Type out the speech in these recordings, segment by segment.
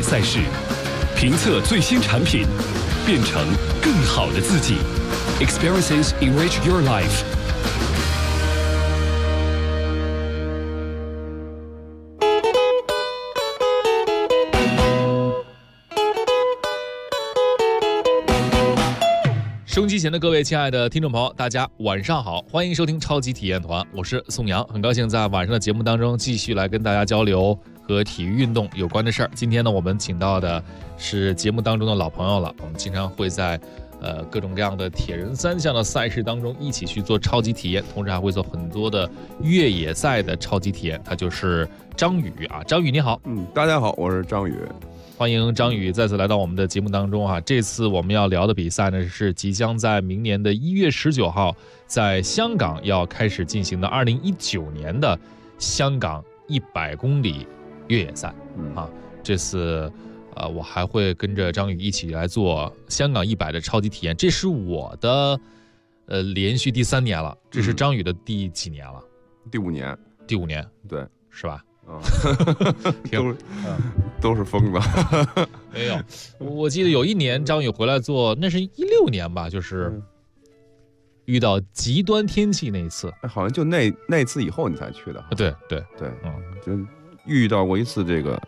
赛事，评测最新产品，变成更好的自己。Experiences enrich your life。收音机前的各位亲爱的听众朋友，大家晚上好，欢迎收听超级体验团，我是宋阳，很高兴在晚上的节目当中继续来跟大家交流和体育运动有关的事儿。今天呢，我们请到的是节目当中的老朋友了，我们经常会在各种各样的铁人三项的赛事当中一起去做超级体验，同时还会做很多的越野赛的超级体验。他就是张宇啊，张宇你好。 大家好，我是张宇。 欢迎张宇再次来到我们的节目当中啊！这次我们要聊的比赛呢，是即将在明年的1月19号在香港要开始进行的2019年的香港100公里越野赛啊！这次我还会跟着张宇一起来做香港100的超级体验，这是我的连续第3年了，这是张宇的第几年了？ 第5年。 第5年， 对， 是吧？ 都是疯子。 没有，我记得有一年张宇回来做，那是16年吧，就是遇到极端天气那一次。 好像就那次以后你才去的。 对， 就遇到过一次这个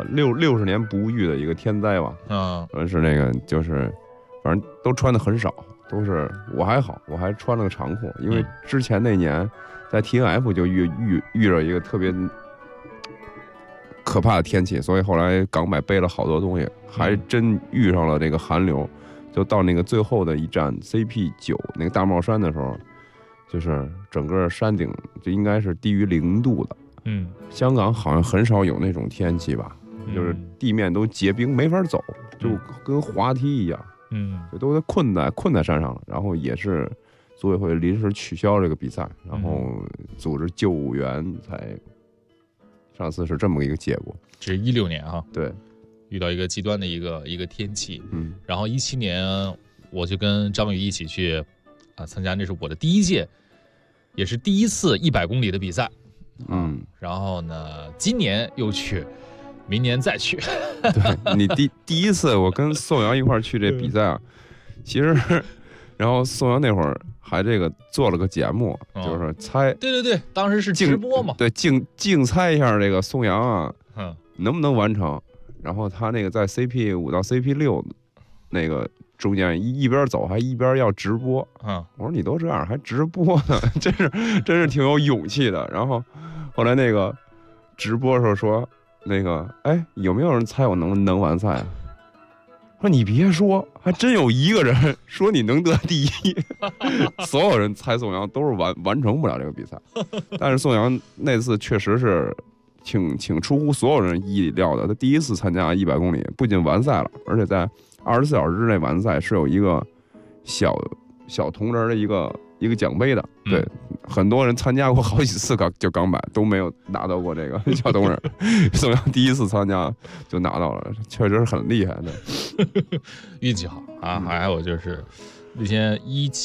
60年不遇的一个天灾吧。是那个就是反正都穿的很少，都是我还好，我还穿了个长裤，因为之前那年在 TNF 就遇着一个特别可怕的天气，所以后来港百背了好多东西，还真遇上了这个寒流。就到那个最后的一站 CP9 那个大帽山的时候，就是整个山顶就应该是低于0度的。香港好像很少有那种天气吧，就是地面都结冰没法走，就跟滑梯一样。就都困在山上了。然后也是组委会临时取消这个比赛，然后组织救援才。上次是这么一个结果。 这是16年哈。 对， 遇到一个极端的一个天气。然后17年我就跟张宇一起去参加，那是我的第一届，也是第一次100公里的比赛。然后呢，今年又去，明年再去。 对，你第一次我跟宋阳一块去这比赛啊，其实然后宋阳那会儿还这个做了个节目，就是猜。 对，当时是直播嘛。 对，竞猜一下这个宋阳啊，能不能完成。然后他那个在 CP5 到 CP6 那个中间一边走还一边要直播。我说你都这样还直播呢，真是挺有勇气的。然后后来那个直播的时候说那个有没有人猜我能完赛啊？说你别说，还真有一个人说你能得第一。所有人猜宋阳都是完成不了这个比赛，但是宋阳那次确实是挺出乎所有人意料的。他第一次参加100公里，不仅完赛了，而且在24小时之内完赛是有一个小铜人的一个奖杯的。对，很多人参加过好几次就港百都没有拿到过这个小铜人。宋阳第一次参加就拿到了，确实是很厉害的。 运气好啊！还有就是那天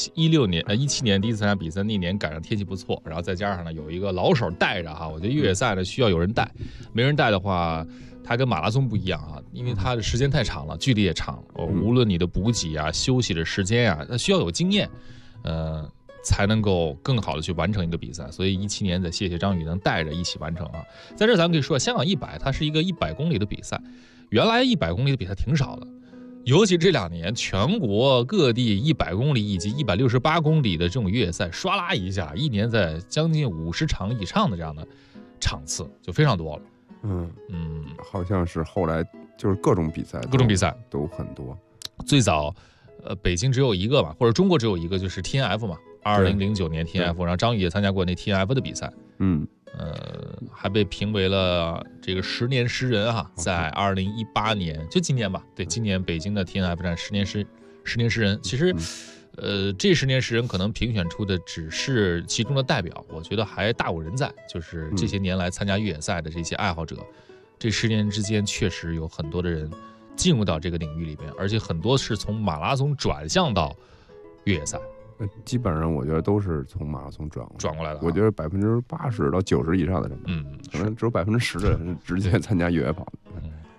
17年第一次参加比赛，那年赶上天气不错，然后再加上呢有一个老手带着哈。我觉得越野赛呢需要有人带，没人带的话，它跟马拉松不一样啊，因为它的时间太长了，距离也长。无论你的补给啊、休息的时间啊，它需要有经验，才能够更好的去完成一个比赛。所以17年得谢谢张宇能带着一起完成啊。在这咱们可以说，香港100它是一个100公里的比赛，原来100公里的比赛挺少的。尤其这2年，全国各地100公里以及168公里的这种越野赛，唰啦一下，一年在将近50场以上的这样的场次，就非常多了。 好像是后来就是各种比赛都很多。 最早，北京只有一个嘛，或者中国只有一个，就是 TNF 嘛，2009年 TNF， 然后张宇也参加过那 TNF 的比赛。还被评为了这个10年诗人哈，在2018年，就今年吧，对，今年北京的 TNF 站10年诗人。其实，这10年诗人可能评选出的只是其中的代表，我觉得还大有人在，就是这些年来参加越野赛的这些爱好者，这10年之间确实有很多的人进入到这个领域里边，而且很多是从马拉松转向到越野赛。 基本上我觉得都是从马拉松转过来的。我觉得80%到90%以上的人，可能只有10%的人是直接参加越野跑的。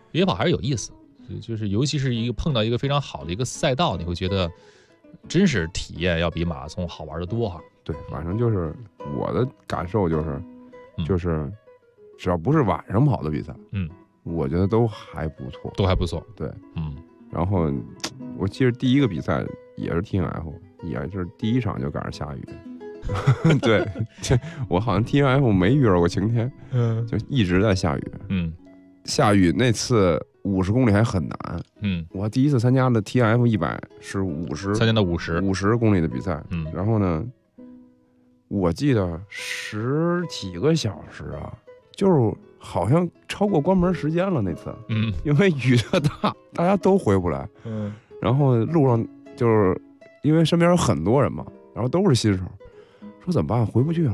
越野跑还是有意思，就是尤其是碰到一个非常好的一个赛道，你会觉得真是体验要比马拉松好玩的多哈。 对，反正就是我的感受就是，只要不是晚上跑的比赛，我觉得都还不错， 对， 然后我记得第一个比赛也是 TNF， 也是第一场就赶上下雨。对，我好像 TNF 没遇到过晴天，就一直在下雨。下雨那次50公里还很难。我第一次参加的 TNF 100是参加的50 公里的比赛。然后呢，我记得10几个小时啊，就是好像超过关门时间了那次。因为雨特大，大家都回不来。然后路上就是因为身边有很多人嘛，然后都是新手，说怎么办？回不去了。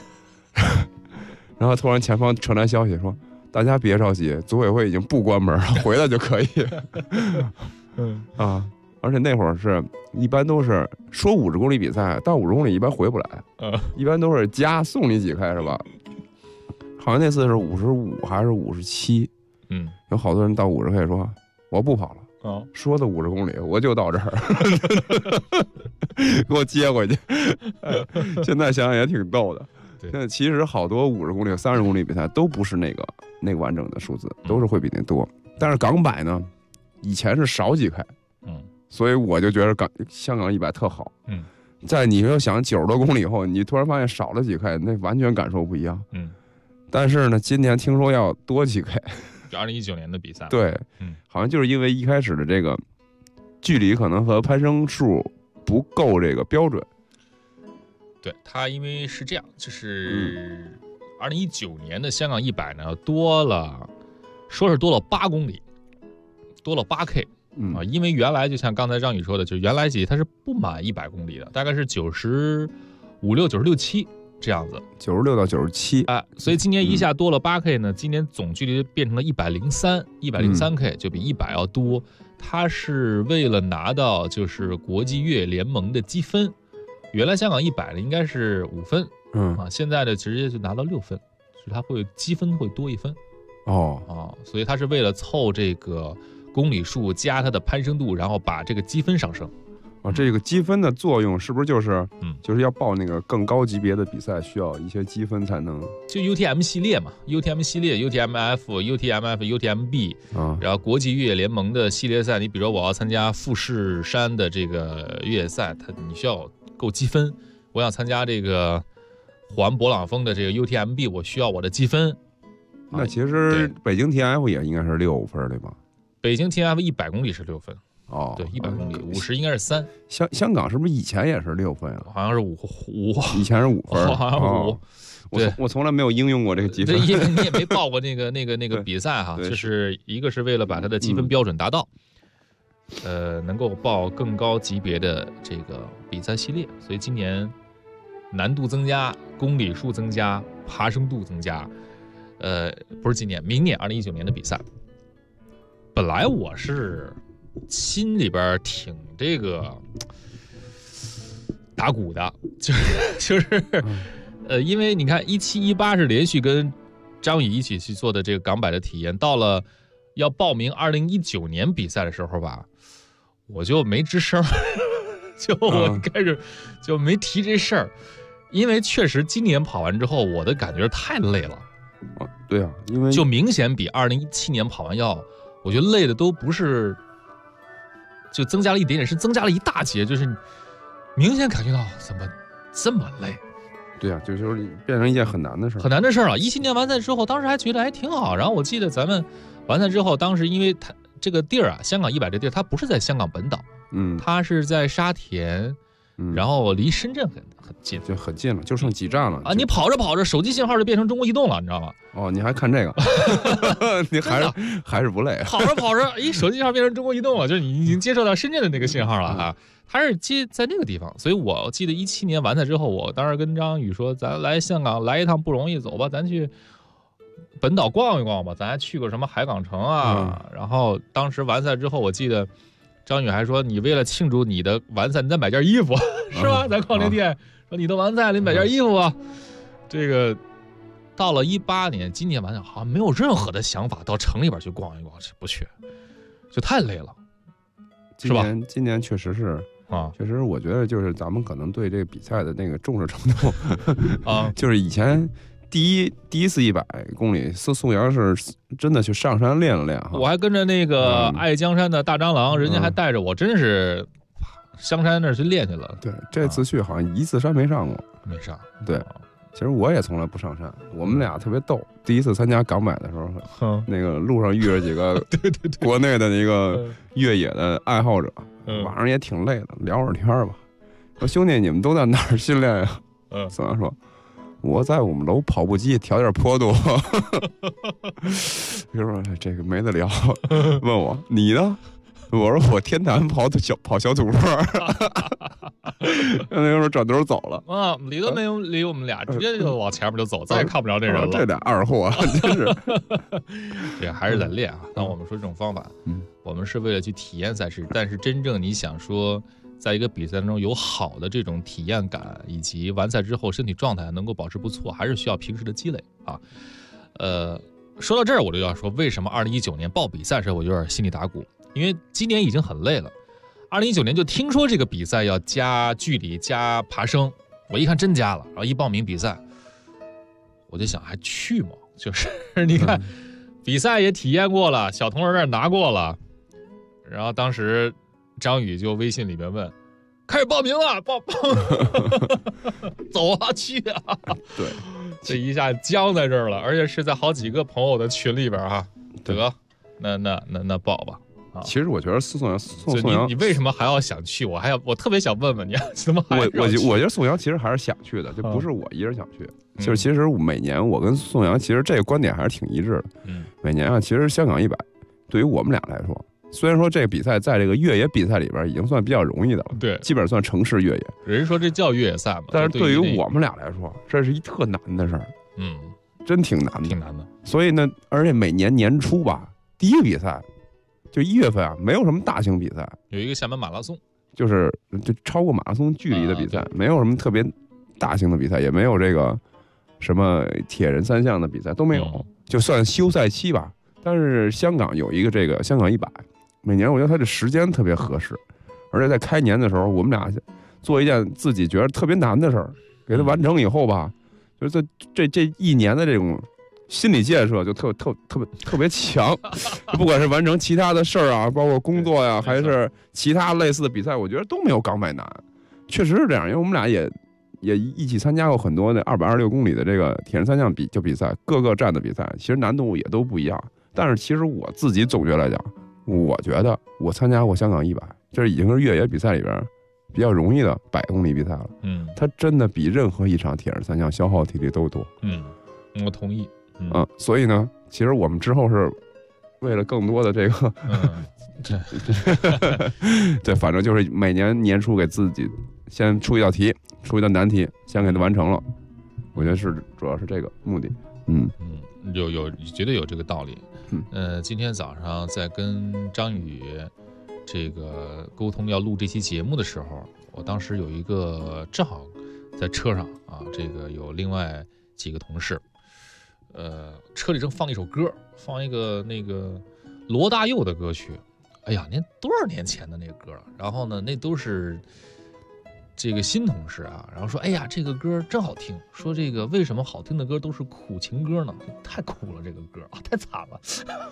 然后突然前方传来消息说，大家别着急，组委会已经不关门了，回来就可以。而且那会儿是一般都是说50公里比赛，到50公里一般回不来，一般都是加送你几开是吧？好像那次是55还是57，有好多人到50K说我不跑了，说的50公里我就到这儿，给我接回去。现在想想也挺逗的。现在其实好多50公里、30公里比赛都不是那个完整的数字，都是会比那多。但是港100呢，以前是少几开，所以我就觉得香港100特好。在你要想90多公里以后，你突然发现少了几开，那完全感受不一样。但是呢，今年听说要多几开。 2019年的比赛， 对，好像就是因为一开始的这个距离可能和攀升数不够这个标准。 对，它因为是这样，就是2019年的香港100呢，多了8公里，多了8K。因为原来就像刚才张宇说的，就是原来它是不满100公里的，大概是95、6、96、7这样子 ，96到97。 所以今年一下多了8K 呢，今年总距离变成了103K，就比100要多。它是为了拿到就是国际越野联盟的积分。原来香港100呢应该是5分，现在的直接就拿到6分，所以它会积分会多1分。所以它是为了凑这个公里数加它的攀升度，然后把这个积分上升。 这个积分的作用是不是就是要报那个更高级别的比赛，需要一些积分才能？ 就 UTM 系列嘛 ，UTM 系列 UTMF、UTMF、UTMB，然后国际越野联盟的系列赛，你比如说我要参加富士山的这个越野赛，你需要够积分。我想参加这个环勃朗峰的这个 UTMB， 我需要我的积分。 那其实北京 TNF 也应该是6分对吧？ 北京 TNF 100公里是6分。对，100公里，50应该是3。 香港是不是以前也是6分啊？ 好像是5， 以前是5分， 好像5。 我从来没有应用过这个积分， 因为你也没报过那个比赛哈，就是一个是为了把它的积分标准达到，能够报更高级别的这个比赛系列，所以今年难度增加，公里数增加，爬升度增加。不是今年，明年2019年的比赛，本来我是心里边挺这个打鼓的，就是因为你看17、18是连续跟张宇一起去做的这个港100的体验，到了要报名2019年比赛的时候吧，我就没吱声，我开始就没提这事儿，因为确实今年跑完之后，我的感觉太累了。 对啊，因为就明显比2017年跑完我觉得累的都不是。就增加了一点点，是增加了一大截，就是明显感觉到怎么这么累。 对啊，就是变成一件很难的事儿。 很难的事儿啊！17年完赛之后，当时还觉得还挺好。然后我记得咱们完赛之后，当时因为它这个地儿啊，香港100这地儿，它不是在香港本岛，它是在沙田，然后离深圳很近， 就很近了，就剩几站了啊！你跑着跑着，手机信号就变成中国移动了，你知道吗？ 你还看这个？你还是不累？ 跑着跑着，手机信号变成中国移动了，就是你已经接受到深圳的那个信号了啊！它是接在那个地方，所以我记得17年完赛之后，我当时跟张宇说，咱来香港来一趟不容易，走吧，咱去本岛逛一逛吧，咱还去过什么海港城啊。然后当时完赛之后，我记得张宇还说，你为了庆祝你的完赛，你再买件衣服，是吧？咱逛那店说你都完赛了，你买件衣服吧。这个到了18年，今年完了，好像没有任何的想法到城里边去逛一逛，不去，就太累了，是吧？ 今年确实是啊，确实我觉得就是咱们可能对这个比赛的那个重视程度啊，就是以前第一次100公里，宋阳是真的去上山练了练哈。 我还跟着那个爱江山的大蟑螂，人家还带着我，真是香山那儿去练去了。 对，这次去好像一次山没上过， 没上。 对，其实我也从来不上山。我们俩特别逗，第一次参加港百的时候，那个路上遇着几个国内的那个越野的爱好者，晚上也挺累的，聊会儿天吧。说兄弟，你们都在哪儿训练呀？宋阳说。我在我们楼跑步机调点坡度，就说这个没得聊。问我你呢？我说我天坛跑小土坡。那时候转头走了啊，理都没有理我们俩，直接就往前面就走，再也看不着这人了。 这俩二货真是。 这还是得练啊。但我们说这种方法，我们是为了去体验赛事，但是真正你想说。在一个比赛当中有好的这种体验感，以及完赛之后身体状态能够保持不错，还是需要平时的积累啊。说到这儿我就要说，为什么2019年报比赛的时候我有点心里打鼓，因为今年已经很累了。2019年就听说这个比赛要加距离加爬升，我一看真加了，然后一报名比赛，我就想还去吗？就是你看比赛也体验过了，小铜人那拿过了，然后当时张宇就微信里面问，开始报名了，报走啊，去啊！ 对， 这一下僵在这儿了，而且是在好几个朋友的群里边啊。得，那报吧。啊， 其实我觉得宋阳， 你为什么还要想去？我特别想问问你，怎么还要去？ 我觉得宋阳其实还是想去的，就不是我一人想去。就是其实每年我跟宋阳其实这个观点还是挺一致的。每年啊，其实香港100对于我们俩来说。虽然说这个比赛在这个越野比赛里边已经算比较容易的了， 对， 基本上算城市越野。 人说这叫越野赛嘛， 但是对于我们俩来说，这是一特难的事儿，真挺难的， 挺难的。 所以呢，而且每年年初吧，第一个比赛就1月份啊，没有什么大型比赛， 有一个厦门马拉松， 就超过马拉松距离的比赛，没有什么特别大型的比赛，也没有这个什么铁人3项的比赛都没有，就算休赛期吧。但是香港有一个这个香港100。每年我觉得他这时间特别合适，而且在开年的时候，我们俩做一件自己觉得特别难的事儿，给他完成以后吧，就是这一年的这种心理建设就特别强。不管是完成其他的事儿啊，包括工作呀，还是其他类似的比赛，我觉得都没有港百难。确实是这样，因为我们俩也一起参加过很多那226公里的这个铁人3项比赛，各个站的比赛，其实难度也都不一样。但是其实我自己总结来讲，我觉得我参加过香港100，这已经是越野比赛里边比较容易的100公里比赛了。它真的比任何一场铁人3项消耗体力都多。 我同意。 所以呢，其实我们之后是为了更多的这个，对，反正就是每年年初给自己先出一道题，出一道难题，先给它完成了。我觉得主要是这个目的。 绝对有这个道理。今天早上在跟张宇这个沟通要录这期节目的时候，我当时有一个正好在车上啊，这个有另外几个同事，车里正放一首歌，放一个那个罗大佑的歌曲。哎呀，那多少年前的那个歌了。然后呢，那都是这个新同事啊，然后说，哎呀，这个歌真好听。说这个为什么好听的歌都是苦情歌呢？太苦了，这个歌啊，太惨了。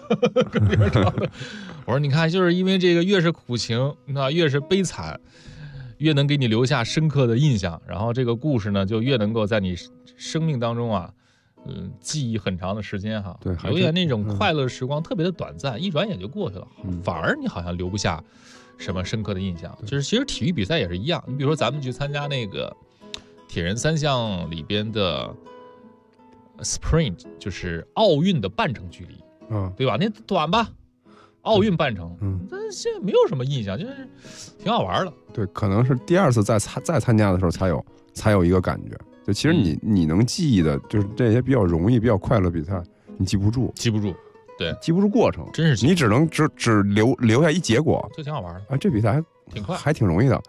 我说，你看，就是因为这个越是苦情，那越是悲惨，越能给你留下深刻的印象。然后这个故事呢，就越能够在你生命当中啊，记忆很长的时间哈。 对， 留下那种快乐时光特别的短暂，一转眼就过去了，反而你好像留不下什么深刻的印象。就是其实体育比赛也是一样，你比如说咱们去参加那个铁人3项里边的 sprint， 就是奥运的半程距离，对吧？那短吧，奥运半程，但现在没有什么印象，就是挺好玩的。 对，可能是第二次再参加的时候才有一个感觉。就其实你能记忆的，就是这些比较容易、比较快乐比赛，你记不住。 对， 记不住过程， 真是你只能只留下一结果， 就挺好玩的啊！这比赛还挺快， 还挺容易的。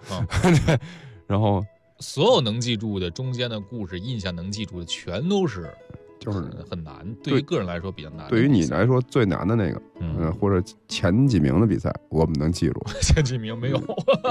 然后所有能记住的中间的故事，印象能记住的，全都是就是很难，对于个人来说比较难。 对于你来说最难的那个，或者前几名的比赛，我们能记住。 前几名没有，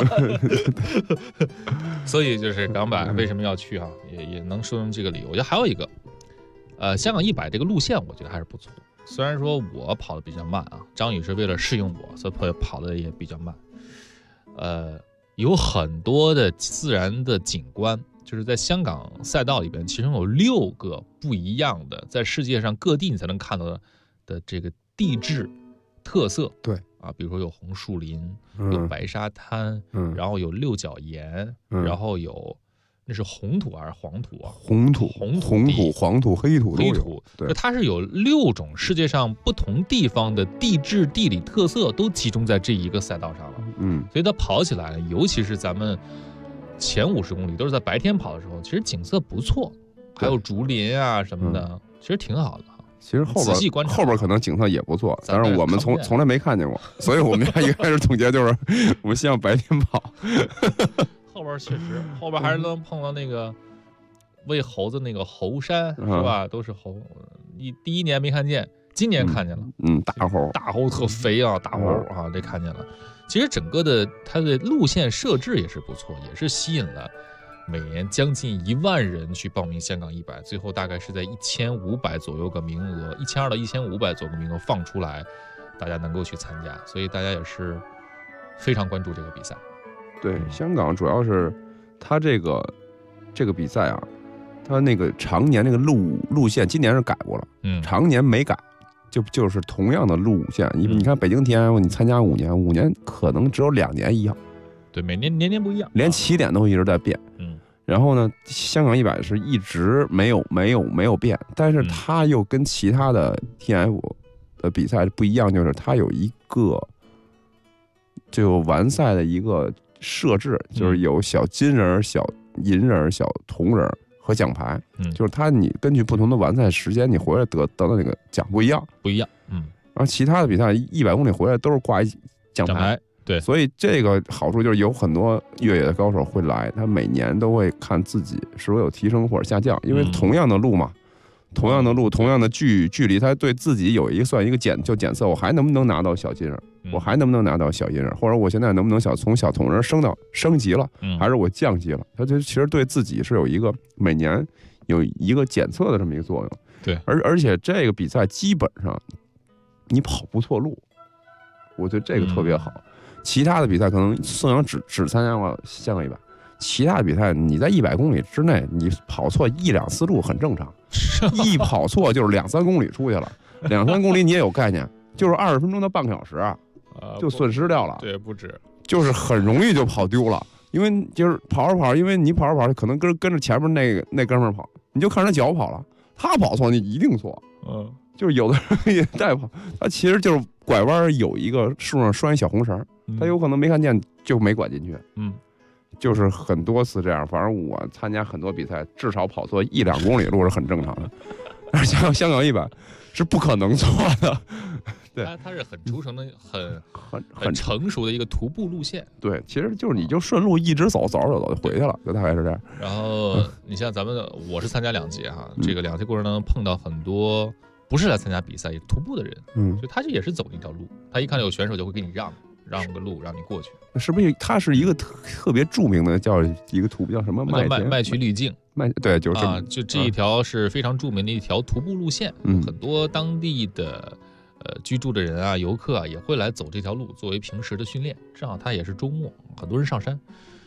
所以就是港百为什么要去啊？也能说明这个理由。我觉得还有一个，香港100这个路线，我觉得还是不错。虽然说我跑的比较慢啊，张宇是为了适应我，所以跑的也比较慢。有很多的自然的景观。就是在香港赛道里边，其中有6个不一样的，在世界上各地你才能看到的这个地质特色。 对啊，比如说有红树林，有白沙滩，然后有6角岩，然后有那是红土还是黄土啊？ 红土、黄土、黑土。 对，它是有6种世界上不同地方的地质地理特色都集中在这一个赛道上了。所以它跑起来，尤其是咱们。前50公里都是在白天跑的时候，其实景色不错，还有竹林啊什么的，其实挺好的。 其实后边可能景色也不错，但是我们从来没看见过，所以我们一开始总结就是我们希望白天跑。 后边确实，后边还是能碰到那个喂猴子那个猴山，是吧？都是猴。你第1年没看见，今年看见了。大猴特肥啊，大猴啊，这看见了。其实整个的它的路线设置也是不错，也是吸引了每年将近1万人去报名香港100，最后大概是在1500左右个名额，1200到1500左右个名额放出来，大家能够去参加，所以大家也是非常关注这个比赛。 对，香港主要是它这个比赛啊，它那个常年那个路线今年是改过了，常年没改。就是同样的路线，你看北京田园，你参加5年可能只有2年一样， 对，每年不一样， 连起点都一直在变。然后呢，香港100是一直没有变，但是它又跟其他的 TF 的比赛不一样，就是它有一个就完赛的一个设置，就是有小金人、小银人、小铜人。和奖牌，就是你根据不同的完赛时间，你回来得到那个奖不一样。然后其他的比赛100公里回来都是挂一奖牌， 对， 所以这个好处就是有很多越野的高手会来，他每年都会看自己是否有提升或者下降，因为同样的路嘛，同样的距离，他对自己有算一个检测，我还能不能拿到小金人，我还能不能拿到小银人，或者我现在能不能从小铜人升级了，还是我降级了？他就其实对自己是有一个每年有一个检测的这么一个作用。 对， 而且这个比赛基本上你跑不错路，我觉得这个特别好。其他的比赛可能宋阳只参加过香港100，其他的比赛你在100公里之内你跑错1-2次路很正常，一跑错就是2-3公里出去了，2-3公里你也有概念，就是20分钟到半个小时就损失掉了。 对，不止， 就是很容易就跑丢了，因为就是跑着跑，因为你跑着跑可能跟着前面那哥们儿跑，你就看着脚跑了，他跑错你一定错。就是有的人也带跑，他其实就是拐弯有一个树上拴一小红绳，他有可能没看见就没拐进去。就是很多次这样，反正我参加很多比赛，至少跑错1-2公里路是很正常的，而香港100是不可能错的。对， 它是很熟成的、很成熟的一个徒步路线。 对，其实就是你就顺路一直走就回去了，就大概是这样。 然后你像我是参加2届哈，这个2届过程当中碰到很多不是来参加比赛也徒步的人，所以他这也是走那条路，他一看到有选手就会给你让个路让你过去。 是不是它是一个特别著名的叫一个徒步叫什么麦曲滤镜？ 对，就是就这一条是非常著名的一条徒步路线，很多当地的居住的人啊、游客啊也会来走这条路作为平时的训练。正好它也是周末，很多人上山。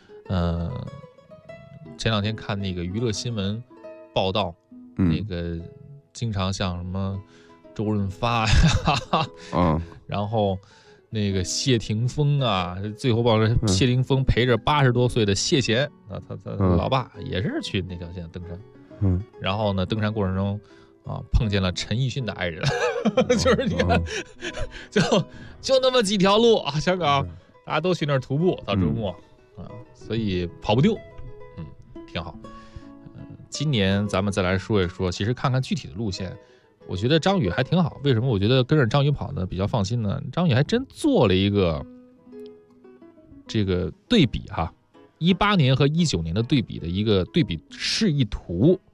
前2天看那个娱乐新闻报道，那个经常像什么周润发呀，然后那个谢霆锋啊，最后报道谢霆锋陪着80多岁的谢贤啊，他老爸也是去那条线登山，然后呢，登山过程中碰见了陈奕迅的爱人，就是你看，就那么几条路啊，香港大家都去那儿徒步到周末所以跑不丢，挺好。今年咱们再来说一说，其实看看具体的路线。我觉得张宇还挺好，为什么我觉得跟着张宇跑呢比较放心呢？张宇还真做了一个这个对比哈，18年和19年的对比的一个对比示意图，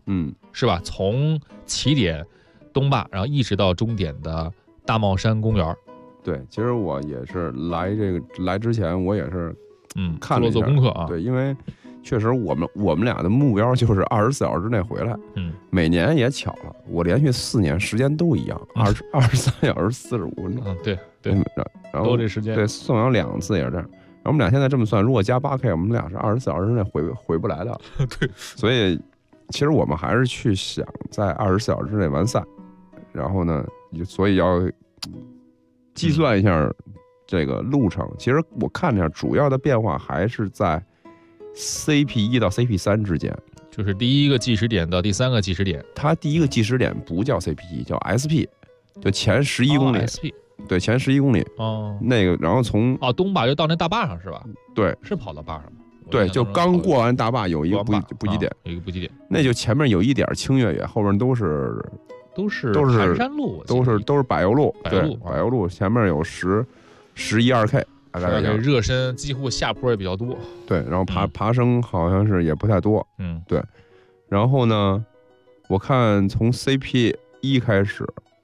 是吧？从起点东坝，然后一直到终点的大帽山公园。 对，其实我也是来之前，我也是看了做功课啊。 对，因为确实我们俩的目标就是24小时之内回来。每年也巧了，我连续4年时间都一样，23小时45分钟。 对， 然后都这时间。 对，宋阳2次也是这样。然后我们俩现在这么算，如果加8K，我们俩是24小时之内回不来的。 对， 所以其实我们还是去想在24小时之内完赛，然后呢，所以要计算一下这个路程。其实我看了一下，主要的变化还是在 CP1 到 CP3 之间， 就是第一个计时点到第3个计时点。 它第一个计时点不叫 CP1，叫 SP， 就前11公里。 SP。 对，前11公里那个，然后从东坝就到那大坝上是吧？ 对， 是跑到坝上吗？ 对，就刚过完大坝有一个补给点， 有一个补给点， 那就前面有一点轻越野，后面都是盘山路， 都是柏油路， 柏油路前面有11、2K， 大概热身几乎下坡也比较多。 对，然后爬升好像是也不太多。对。然后呢，我看从 CP1 开始，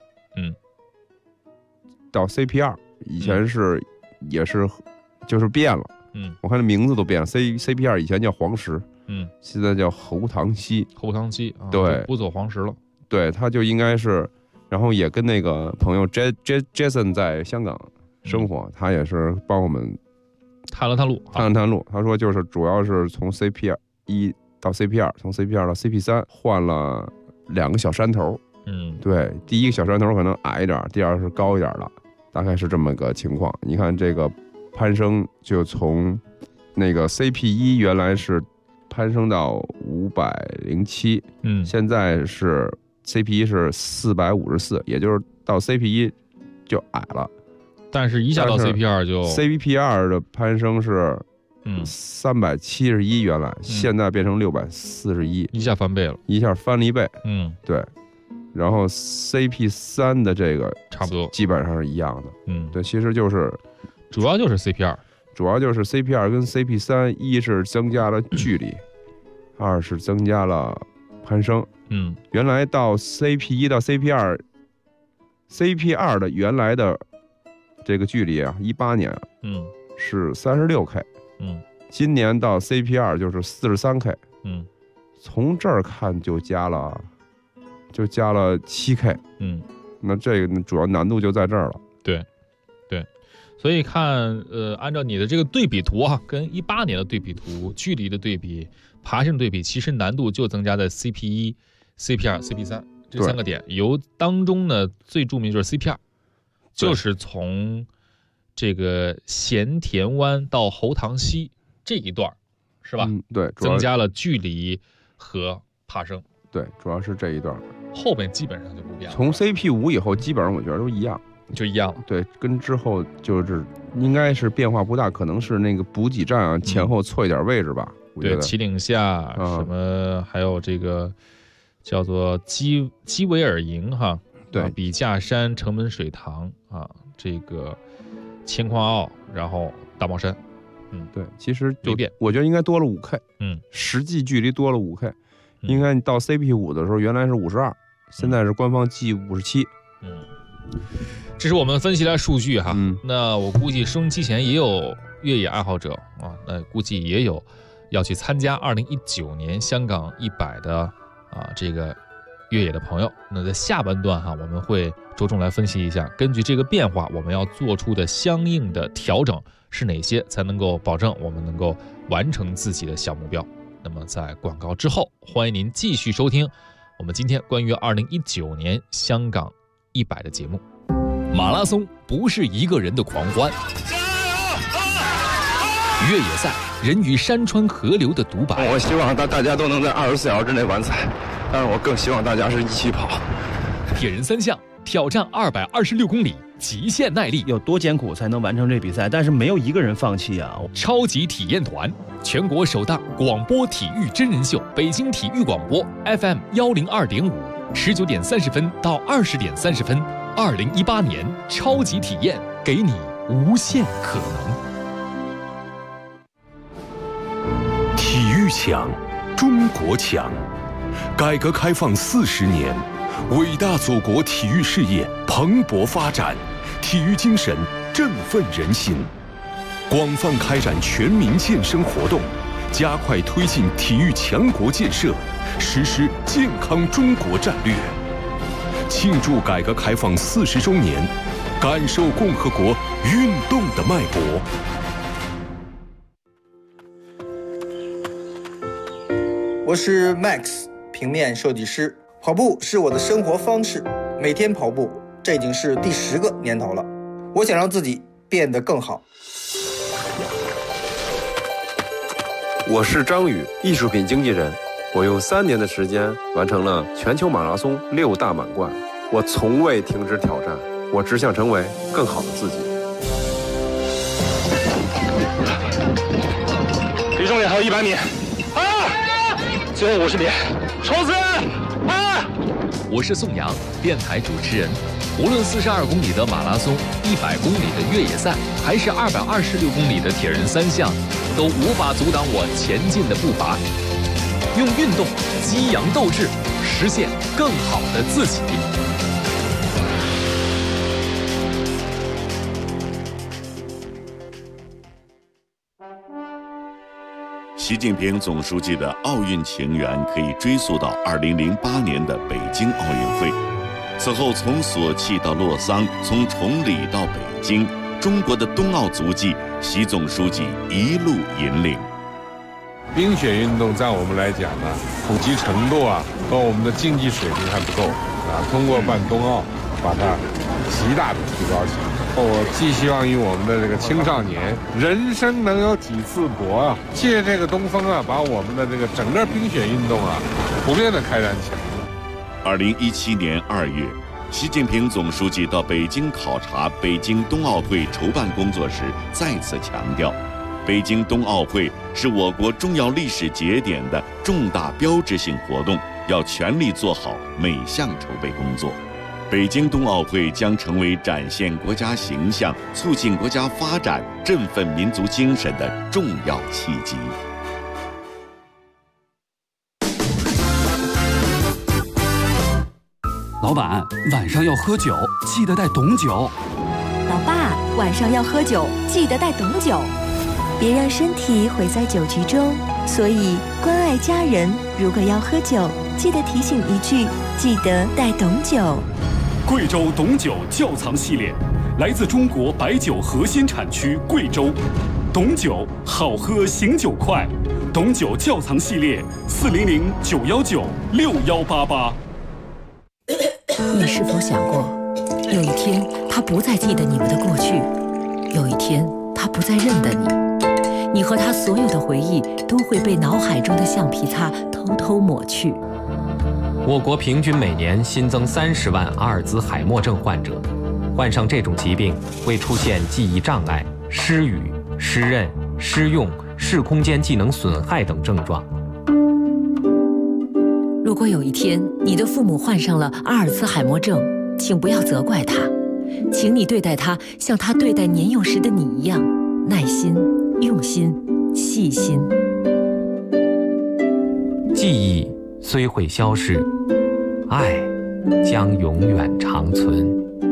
到 CP2 以前也是就是变了。我看这名字都变了。CP2 以前叫黄石，现在叫侯塘溪。对， 不走黄石了。 对，他就应该是，然后也跟那个朋友 Jason 在香港生活，他也是帮我们探了探路。 他说就是主要是从 CP1 到 CP2， 从 CP2 到 CP3 换了2个小山头。对，第一个小山头可能矮一点，第二是高一点的，大概是这么个情况。你看这个攀升就从那个 CP1 原来是攀升到507，现在是 CP1 是454，也就是到 CP1 就矮了。 但是一下到 CP2 就 CP2 的攀升是371，原来现在变成641， 一下翻倍了， 一下翻了1倍。对。然后 CP3 的这个差不多基本上是一样的。对，其实就是主要就是 CP2， 跟 CP3， 一是增加了距离，二是增加了攀升。原来到 CP1 到 CP2 的原来的这个距离啊，18年是36K，今年到 CP2 就是43K，从这儿看就加了7K，那这个主要难度就在这儿了。 对，所以看按照你的这个对比图啊，跟18年的对比图，距离的对比，爬升对比，其实难度就增加在 CP1、CP2、CP3 这3个点。由当中呢最著名就是 CP2， 就是从这个咸田湾到侯塘溪这一段，是吧？ 对， 增加了距离和爬升。 对，主要是这一段， 后边基本上就不变了。 从 CP5 以后，基本上我觉得都一样， 就一样了。 对，跟之后就是应该是变化不大，可能是那个补给站啊前后错一点位置吧。 对，旗岭下什么，还有这个叫做基维尔营哈， 对， 笔架山、城门水塘啊，这个千矿坳，然后大帽山。 对，其实没变， 我觉得应该多了5K，实际距离多了5K。应该你到 CP5 的时候，原来是52，现在是官方记57。 这是我们分析来数据哈。那我估计收音机前也有越野爱好者啊，那估计也有要去参加2019年香港100的这个越野的朋友。那在下半段哈，我们会着重来分析一下，根据这个变化，我们要做出的相应的调整是哪些，才能够保证我们能够完成自己的小目标。那么在广告之后，欢迎您继续收听我们今天关于2019年香港100的节目。 马拉松不是一个人的狂欢，越野赛人与山川河流的独白。 我希望大家都能在24小时之内完赛，但是我更希望大家是一起跑。 铁人3项挑战226公里，极限耐力， 有多艰苦才能完成这比赛？但是没有一个人放弃啊！ 超级体验团，全国首档广播体育真人秀，北京体育广播 FM 102.5，19点30分到20点30分，2018年超级体验，给你无限可能。 体育强，中国强， 改革开放40年，伟大祖国体育事业蓬勃发展，体育精神振奋人心。广泛开展全民健身活动，加快推进体育强国建设，实施健康中国战略。庆祝改革开放40周年，感受共和国运动的脉搏。 我是 Max， 平面设计师。跑步是我的生活方式，每天跑步，这已经是第10个年头了。我想让自己变得更好。 我是张宇，艺术品经纪人。我用3年的时间完成了全球马拉松6大满贯。我从未停止挑战，我只想成为更好的自己。 离终点还有100米，最后50米，冲刺！ 我是宋阳，电台主持人。无论42公里的马拉松、100公里的越野赛，还是226公里的铁人3项，都无法阻挡我前进的步伐。用运动激扬斗志，实现更好的自己。 习近平总书记的奥运情缘可以追溯到2008年的北京奥运会。此后，从索契到洛桑，从崇礼到北京，中国的冬奥足迹，习总书记一路引领。 冰雪运动在我们来讲呢，普及程度和我们的竞技水平还不够通过办冬奥，把它极大的提高起来。我寄希望于我们的这个青少年，人生能有几次搏借这个东风把我们的这个整个冰雪运动普遍的开展起来。 2017年2月，习近平总书记到北京考察北京冬奥会筹办工作时，再次强调，北京冬奥会是我国重要历史节点的重大标志性活动，要全力做好每项筹备工作。北京冬奥会将成为展现国家形象、促进国家发展、振奋民族精神的重要契机。 老板，晚上要喝酒，记得带董酒。 老爸，晚上要喝酒，记得带董酒。别让身体毁在酒局中，所以关爱家人，如果要喝酒，记得提醒一句，记得带董酒。 贵州董酒窖藏系列，来自中国白酒核心产区贵州。董酒好喝醒酒快，董酒窖藏系列400-919-6188。 你是否想过，有一天他不再记得你们的过去，有一天他不再认得你，你和他所有的回忆都会被脑海中的橡皮擦偷偷抹去。 我国平均每年新增30万阿尔兹海默症患者，患上这种疾病会出现记忆障碍、失语、失认、失用、视空间技能损害等症状。 如果有一天你的父母患上了阿尔兹海默症，请不要责怪他，请你对待他像他对待年幼时的你一样，耐心、用心、细心。 记忆虽会消逝，爱将永远长存。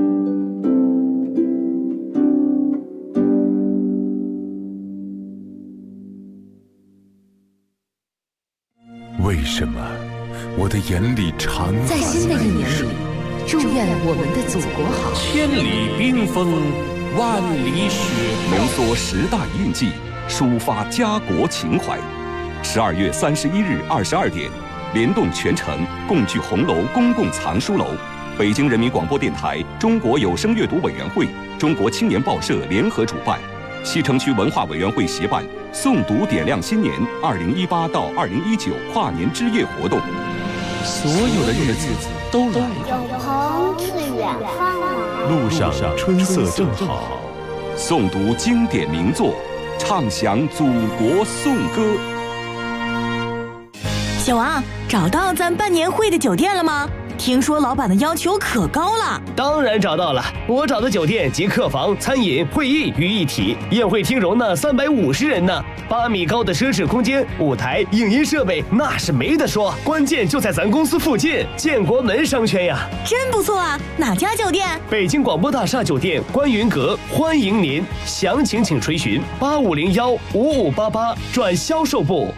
为什么我的眼里常在新的一年里，祝愿我们的祖国好。 千里冰封，万里雪浓缩10大印记，抒发家国情怀。12月31日22点，联动全城共聚红楼公共藏书楼，北京人民广播电台、中国有声阅读委员会、中国青年报社联合主办，西城区文化委员会协办诵读点亮新年2018到2019跨年之夜活动。 所有的日子都来了， 永恒是远方来， 路上春色正好，诵读经典名作，唱响祖国颂歌。 小王，找到咱办年会的酒店了吗？ 听说老板的要求可高了。 当然找到了，我找的酒店集客房、餐饮、会议于一体，宴会厅容纳350人呢，8米高的奢侈空间，舞台、影音设备那是没得说，关键就在咱公司附近，建国门商圈呀。 真不错啊，哪家酒店？ 北京广播大厦酒店观云阁，欢迎您，详情请垂询8501-5588转销售部。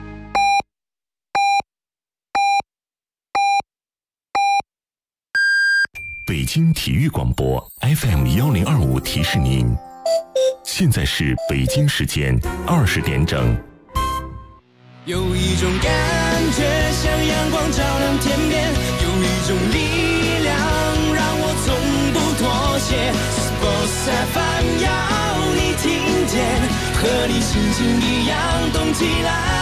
北京体育广播 FM1025提示您，现在是北京时间20点整。 有一种感觉像阳光照亮天边，有一种力量让我从不妥协。Sports FM 要你听见，和你心情一样动起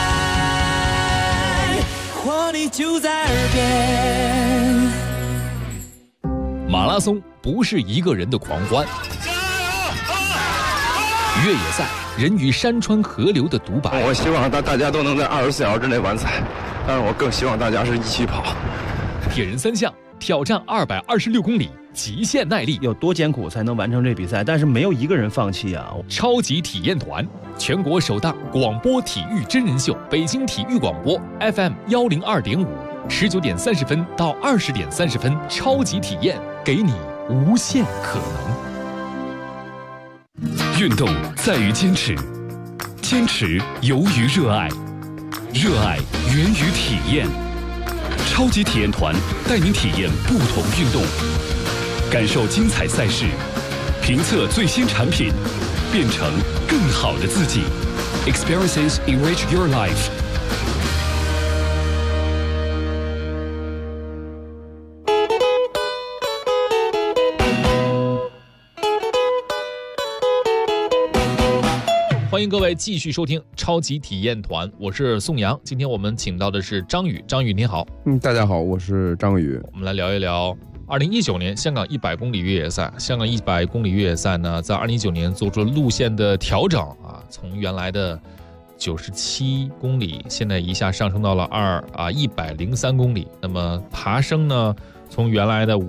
来，活力就在耳边。 马拉松不是一个人的狂欢，越野赛人与山川河流的独白。 我希望大家都能在24小时之内完赛，但是我更希望大家是一起跑。 铁人3项挑战226公里，极限耐力， 有多艰苦才能完成这比赛？但是没有一个人放弃啊！ 超级体验团，全国首档广播体育真人秀，北京体育广播 FM102.5，19点30分到20点30分，超级体验，给你无限可能。 运动在于坚持，坚持由于热爱，热爱源于体验。超级体验团带您体验不同运动，感受精彩赛事，评测最新产品，变成更好的自己。Experiences enrich your life。 欢迎各位继续收听超级体验团，我是宋阳。今天我们请到的是张宇，张宇您好。 大家好，我是张宇。 我们来聊一聊2019年香港100公里越野赛。香港100公里越野赛呢，在2019年做出了路线的调整啊，从原来的97公里，现在一下上升到了103公里。那么爬升呢，从原来的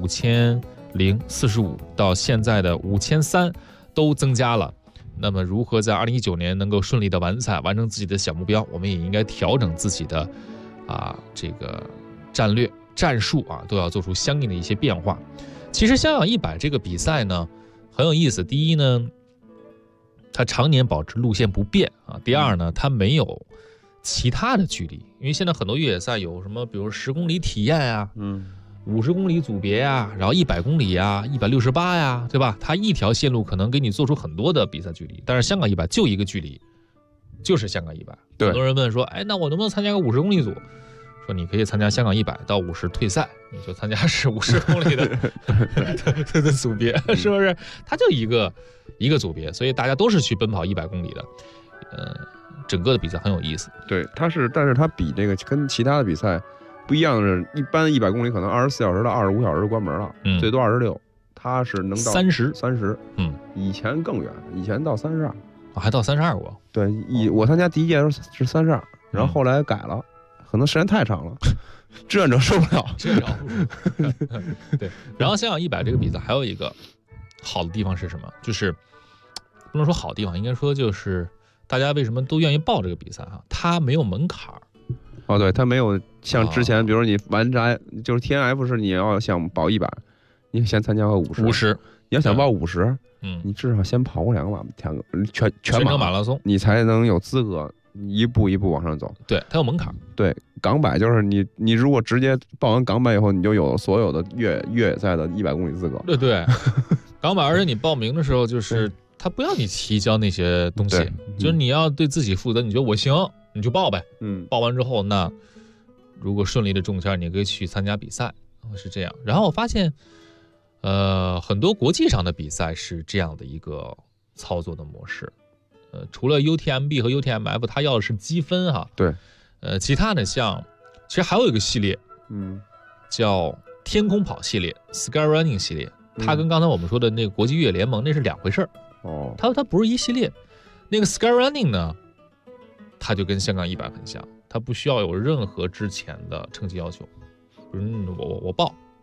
5045到现在的5300都增加了。那么如何在2019年能够顺利的完赛，完成自己的小目标，我们也应该调整自己的这个战略战术啊，都要做出相应的一些变化。其实香港100这个比赛呢很有意思，第一呢它常年保持路线不变啊，第二呢它没有其他的距离，因为现在很多越野赛有什么比如10公里体验啊，50公里组别呀，然后100公里呀，168呀，对吧？它一条线路可能给你做出很多的比赛距离，但是香港100就一个距离，就是香港100。很多人问说，哎，那我能不能参加个50公里组？说你可以参加香港100到50退赛，你就参加是50公里的组别，是不是？它就一个组别，所以大家都是去奔跑100公里的，整个的比赛很有意思。 对，但是它比这个跟其他的比赛不一样的是，一般100公里可能24小时到25小时关门了，最多26，它是能到30，以前更远，以前到32， 还到32过。 对，我参加第一届是32，然后后来改了，可能时间太长了，志愿者受不了。 对，然后香港100这个比赛还有一个好的地方是什么？就是不能说好地方，应该说就是大家为什么都愿意报这个比赛哈？它没有门槛。 哦，对，它没有像之前，比如你完成就是 TNF 是你要想保100，你先参加个50，你要想报50，你至少先跑过2个全马拉松， 你才能有资格一步一步往上走。 对，它有门槛。 对，港100就是你如果直接报完港100以后，你就有所有的越野赛的100公里资格。 对，港100，而且你报名的时候就是他不要你提交那些东西，就是你要对自己负责，你觉得我行。你就报呗，报完之后，那如果顺利的中签，你可以去参加比赛，是这样。然后我发现，很多国际上的比赛是这样的一个操作的模式，除了 UTMB 和 UTMF， 它要的是积分哈， 对， 其他的像，其实还有一个系列，叫天空跑系列 ，Sky Running 系列，它跟刚才我们说的那个国际越野联盟那是两回事儿，它不是一系列，那个 Sky Running 呢？它就跟香港100很像，它不需要有任何之前的成绩要求，我报，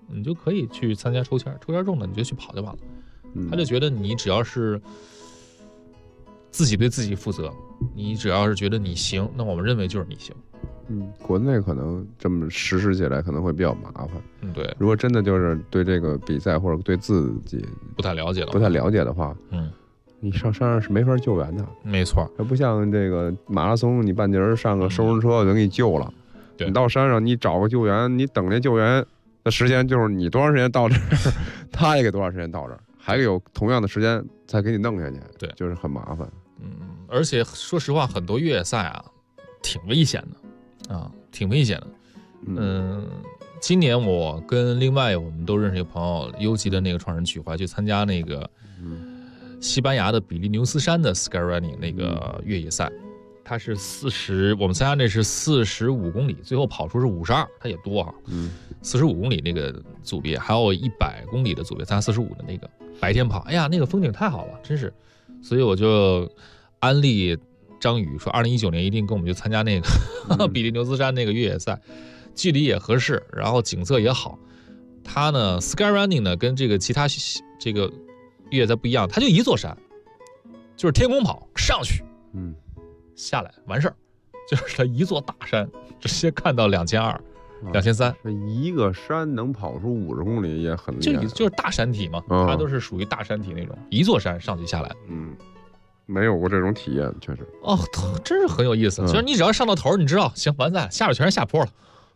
你就可以去参加抽签中的你就去跑就完了。他就觉得你只要是自己对自己负责，你只要是觉得你行，那我们认为就是你行。 国内可能这么实施起来可能会比较麻烦。 对。 如果真的就是对这个比赛或者对自己不太了解的话，你上山上是没法救援的。 没错， 它不像这个马拉松，你半截儿上个收容车就给你救了。 对， 你到山上，你找个救援，你等那救援的时间就是你多长时间到这儿，他也给多长时间到这儿，还有同样的时间才给你弄下去。 对， 就是很麻烦。 而且说实话，很多越野赛啊，挺危险的。挺危险的。今年我跟另外我们都认识一个朋友，优级的那个创始人曲怀去参加那个西班牙的比利牛斯山的 Skyrunning 那个越野赛，他是我们参加那是45公里，最后跑出是52，他也多啊。45公里那个组别，还有100公里的组别，参加45的那个白天跑，哎呀，那个风景太好了，真是。所以我就安利张宇说，2019年一定跟我们去参加那个比利牛斯山那个越野赛，距离也合适，然后景色也好。他呢 Skyrunning 呢跟这个其他这个越野赛不一样，他就一座山，就是天空跑上去，下来完事儿，就是他一座大山，直接看到2200、2300。 一个山能跑出50公里也很厉害， 就是大山体嘛，它都是属于大山体那种，一座山上去下来。 没有过这种体验，确实。 真是很有意思。就是你只要上到头，你知道，行，完赛，下边全是下坡了，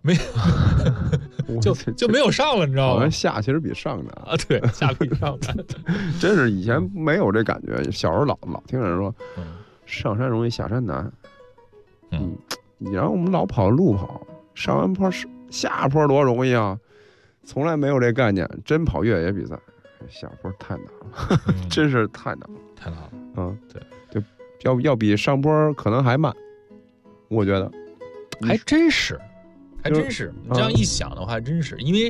就没有上了，你知道吗？ 好像下其实比上难啊，对，下比上难。 真是以前没有这感觉，小时候老听人说，上山容易下山难。你让我们老跑路跑，上完坡下坡多容易啊，从来没有这概念。真跑越野比赛，下坡太难了，真是太难了。 太难了。 对，就要比上坡可能还慢，我觉得。 还真是。你这样一想的话，还真是，因为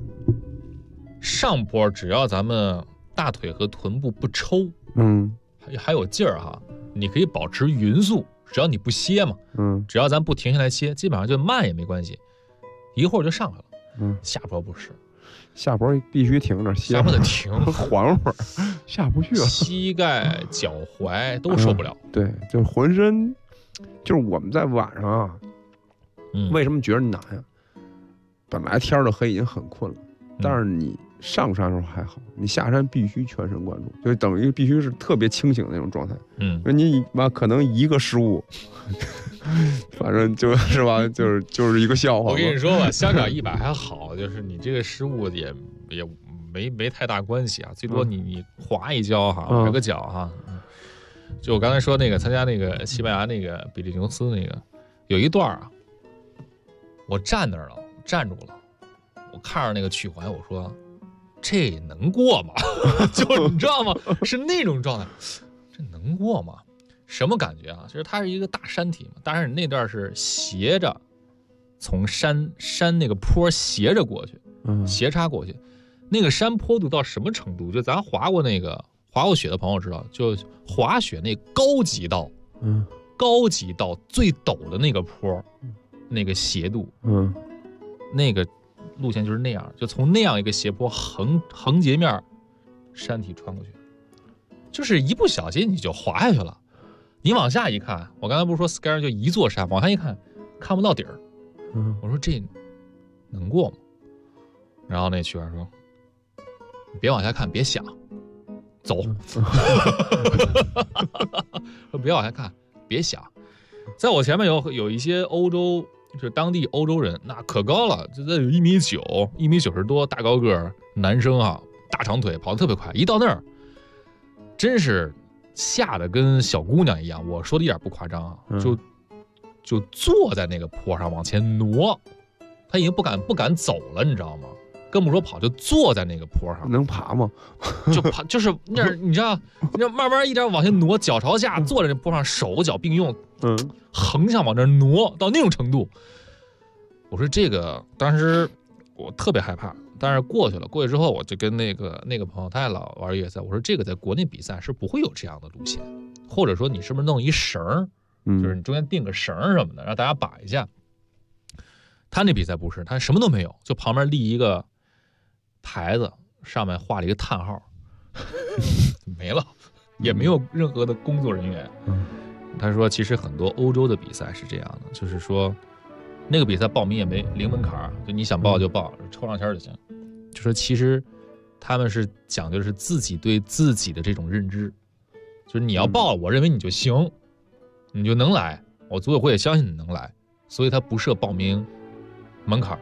上坡只要咱们大腿和臀部不抽，还有劲儿哈，你可以保持匀速，只要你不歇嘛，只要咱不停下来歇，基本上就慢也没关系，一会儿就上来了。下坡不是。 下坡必须停着， 下坡得停， 缓会儿，下不去了， 膝盖、脚踝都受不了。 对，就浑身，就是我们在晚上啊，为什么觉得难呀？本来天都黑，已经很困了，但是你上山的时候还好，你下山必须全神贯注，就等于必须是特别清醒的那种状态。你可能一个失误。反正就是吧，就是一个笑话。 我跟你说吧，香港100还好，就是你这个失误也没太大关系啊，最多你滑一跤哈，崴个脚哈。就我刚才说那个参加那个西班牙那个比利牛斯那个，有一段啊，我站那儿了，站住了，我看着那个曲怀，我说这能过吗？就你知道吗？是那种状态，这能过吗？什么感觉啊？就是它是一个大山体嘛，但是你那段是斜着，从山那个坡斜着过去，斜插过去，那个山坡度到什么程度？就咱滑过雪的朋友知道，就滑雪那高级道最陡的那个坡，那个斜度，那个路线就是那样，就从那样一个斜坡横截面山体穿过去，就是一不小心你就滑下去了。你往下一看，我刚才不是说 Sky 就一座山，往下一看看不到底儿。我说这能过吗？然后那曲儿说：“你别往下看，别想，走。”说别往下看，别想。在我前面有一些欧洲，就是当地欧洲人，那可高了，就在有1.90米多，大高个儿男生啊，大长腿，跑得特别快。一到那儿，真是。吓得跟小姑娘一样，我说的一点不夸张啊，就坐在那个坡上往前挪，他已经不敢走了，你知道吗？更不说跑，就坐在那个坡上。 能爬吗？ 就爬，就是那你知道，慢慢一点往前挪，脚朝下坐在那坡上，手脚并用，横向往这挪到那种程度。我说这个当时我特别害怕。但是过去之后，我就跟那个朋友，他也老玩越野赛。我说这个在国内比赛是不会有这样的路线，或者说你是不是弄一绳，就是你中间定个绳什么的，让大家把一下。他那比赛不是，他什么都没有，就旁边立一个牌子上面画了一个叹号，没了，也没有任何的工作人员。他说其实很多欧洲的比赛是这样的，就是说那个比赛报名也没零门槛，就你想报就报，抽上签就行。就说其实他们是讲究的是自己对自己的这种认知，就是你要报，我认为你就行，你就能来，我组委会也相信你能来，所以他不设报名门槛。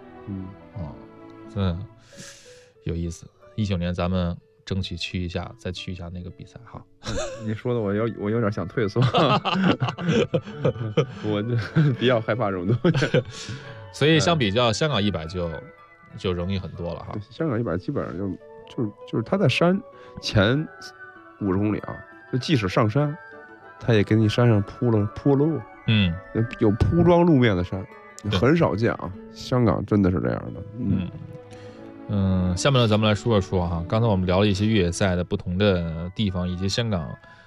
有意思。19年咱们争取再去一下那个比赛哈。 你说的我有点想退缩，我比较害怕这种东西。 所以相比较香港100就容易很多了哈。 香港100基本上就是他在山前50公里啊，就即使上山，他也给你山上铺了路，有铺装路面的山，很少见啊。香港真的是这样的。 下面呢，咱们来说哈。刚才我们聊了一些越野赛的不同的地方，以及香港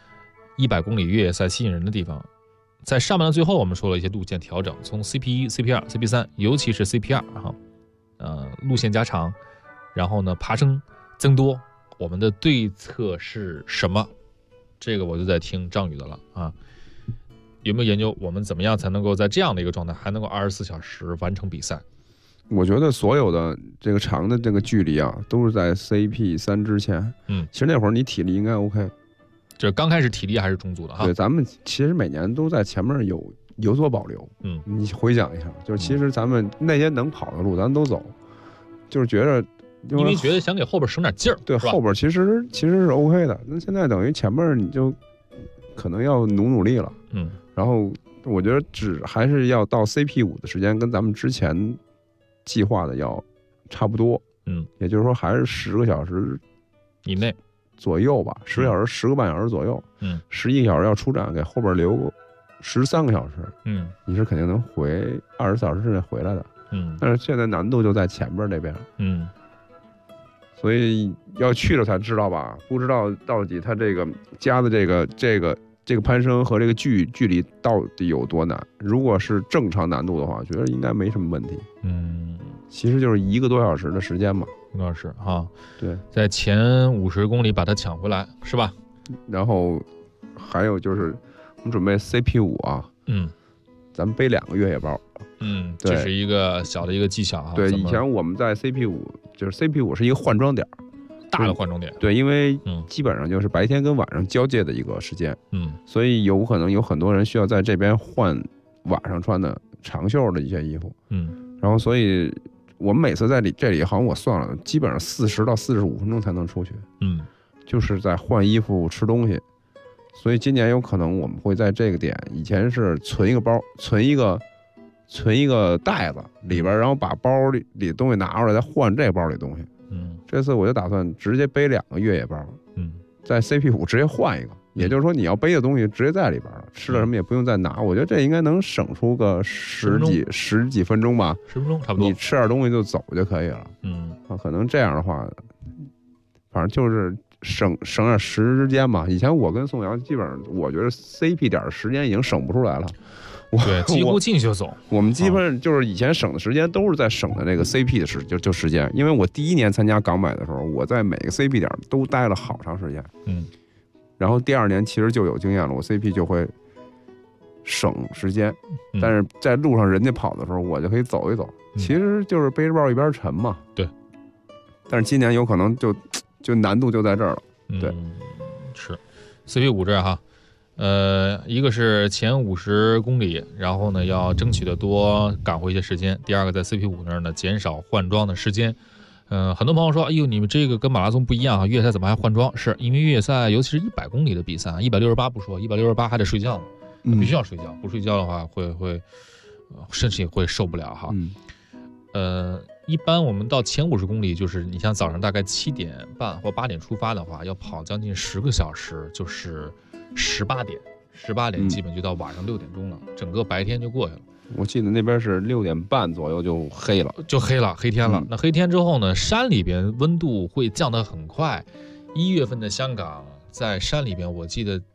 100公里越野赛吸引人的地方。在上面的最后，我们说了一些路线调整，从 CP1、CP2、CP3，尤其是 CP2 哈，路线加长，然后呢爬升增多，我们的对策是什么？这个我就在听张宇的了啊。有没有研究我们怎么样才能够在这样的一个状态，还能够24小时完成比赛？ 我觉得所有的这个长的这个距离啊，都是在 CP3 之前。其实那会儿你体力应该 OK， 就是刚开始体力还是充足的哈。 对，咱们其实每年都在前面有所保留。你回想一下，就是其实咱们那些能跑的路咱都走，就是觉得因为觉得想给后边省点劲儿。 对，后边其实是 OK 的。那现在等于前面你就可能要努力了。然后我觉得还是要到 CP5 的时间跟咱们之前计划的要差不多，也就是说还是10个小时以内左右吧，10个小时10个半小时左右，11个小时要出站，给后边留13个小时，你是肯定能回24小时之内回来的，但是现在难度就在前边这边，所以要去了才知道吧，不知道到底他这个加的这个攀升和这个距离到底有多难？如果是正常难度的话，我觉得应该没什么问题。其实就是1个多小时的时间嘛 ，1个多小时哈。 对， 在前50公里把它抢回来，是吧？ 然后还有就是我们准备 CP5 啊，咱们背2个越野包， 这是一个小的一个技巧啊。 对，以前我们在 CP5 就是 CP5 是一个换装点。 大的换装点， 对，因为基本上就是白天跟晚上交界的一个时间，所以有可能有很多人需要在这边换晚上穿的长袖的一些衣服，然后所以我们每次在这里好像我算了，基本上40到45分钟才能出去，就是在换衣服吃东西，所以今年有可能我们会在这个点，以前是存一个包，存一个袋子里边，然后把包里的东西拿出来，再换这包里的东西。这次我就打算直接背2个越野包，在 CP5 直接换一个，也就是说你要背的东西直接在里边了，吃了什么也不用再拿。我觉得这应该能省出个十几分钟吧 ，10分钟差不多。 你吃点东西就走就可以了。可能这样的话，反正就是省点时间嘛。以前我跟宋阳基本上，我觉得 CP 点时间已经省不出来了。 对，几乎进去就走。 我们基本上就是以前省的时间都是在省的那个 CP 的时间，因为我第1年参加港百的时候，我在每个 CP 点都待了好长时间。然后第2年其实就有经验了，我 CP 就会省时间，但是在路上人家跑的时候，我就可以走一走。其实就是背着包一边沉嘛。 对。 但是今年有可能就难度就在这儿了。对， 是 CP5 这儿哈。一个是前50公里，然后呢要争取的多赶回一些时间。第二个在 CP5 那儿呢减少换装的时间。很多朋友说，哎呦，你们这个跟马拉松不一样啊，越野赛怎么还换装？是因为越野赛，尤其是100公里的比赛，168不说，168还得睡觉呢，必须要睡觉，不睡觉的话会身体会受不了哈。一般我们到前50公里，就是你像早上大概7点半或8点出发的话，要跑将近10个小时，就是18点基本就到晚上6点钟了，整个白天就过去了。 我记得那边是6点半左右就黑了， 黑天了。那黑天之后呢，山里边温度会降得很快。1月份的香港在山里边，我记得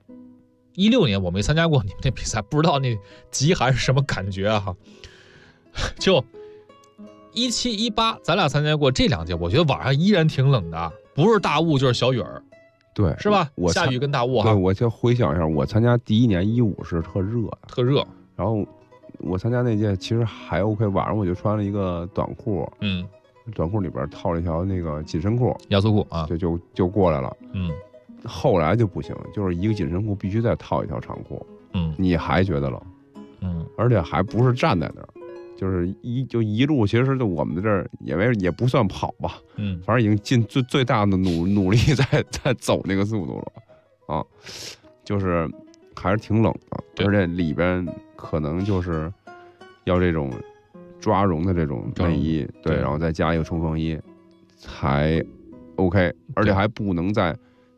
16年我没参加过你们那比赛，不知道那极寒是什么感觉啊？就 17、18，咱俩参加过这2届，我觉得晚上依然挺冷的，不是大雾就是小雨儿， 对， 是吧？下雨跟大雾哈。 对，我就回想一下，我参加第1年15是特热，然后我参加那届其实还 OK， 晚上我就穿了一个短裤，短裤里边套了一条那个紧身裤， 压缩裤啊， 就过来了，后来就不行，就是一个紧身裤必须再套一条长裤，你还觉得冷，而且还不是站在那儿。就是一路，其实我们在这儿也不算跑吧，反正已经尽最大的努力在走那个速度了，啊，就是还是挺冷的，而且里边可能就是要这种抓绒的这种内衣，对，然后再加一个冲锋衣，才 OK， 而且还不能在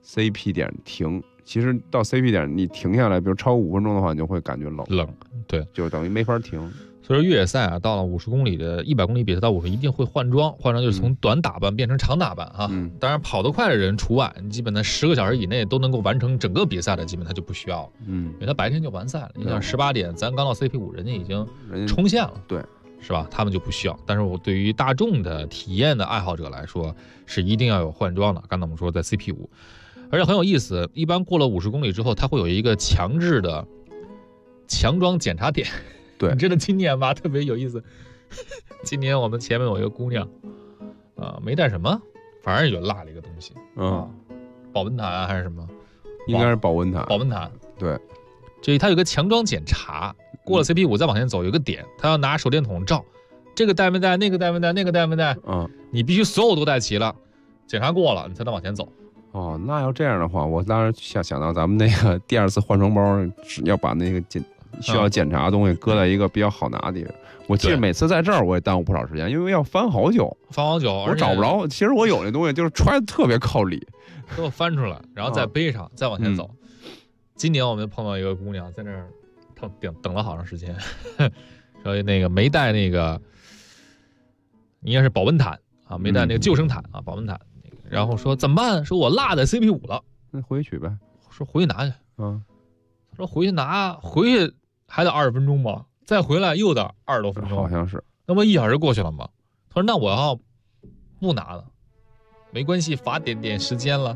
CP 点停。其实到 CP 点你停下来，比如超过5分钟的话，你就会感觉冷， 对， 就等于没法停。 所以说越野赛啊，到了50公里的100公里比赛到50，一定会换装就是从短打扮变成长打扮啊。当然跑得快的人除外，基本在10个小时以内都能够完成整个比赛的，基本他就不需要了。因为他白天就完赛了。你想18点，咱刚到 CP5，人家已经冲线了， 对， 是吧？他们就不需要。但是我对于大众的体验的爱好者来说，是一定要有换装的。刚才我们说在 CP5，而且很有意思，一般过了50公里之后，它会有一个强制的强装检查点。 对， 你知道今年吧特别有意思，今年我们前面有一个姑娘，没带什么，反正就落了一个东西，保温毯还是什么， 应该是保温毯。对， 这它有个强装检查，过了 CP5再往前走有个点，他要拿手电筒照，这个带没带，那个带没带，那个带没带，你必须所有都带齐了，检查过了你才能往前走。 哦，那要这样的话，我当时想到咱们那个第2次换装包，要把那个需要检查的东西搁在一个比较好拿的地方。我记得每次在这儿我也耽误不少时间，因为要翻好久，我找不着。其实我有那东西就是揣的特别靠里， 给我翻出来，然后再背上，再往前走。今年我们碰到一个姑娘在那儿等了好长时间，所以那个没带那个应该是保温毯啊，没带那个救生毯啊，保温毯。然后说怎么办？说我落在 CP5了， 那回去取呗。 说回去拿去。他说回去还得20分钟吧，再回来又得20多分钟， 好像是。 那么1小时过去了嘛？他说那我要不拿了，没关系，罚点时间了，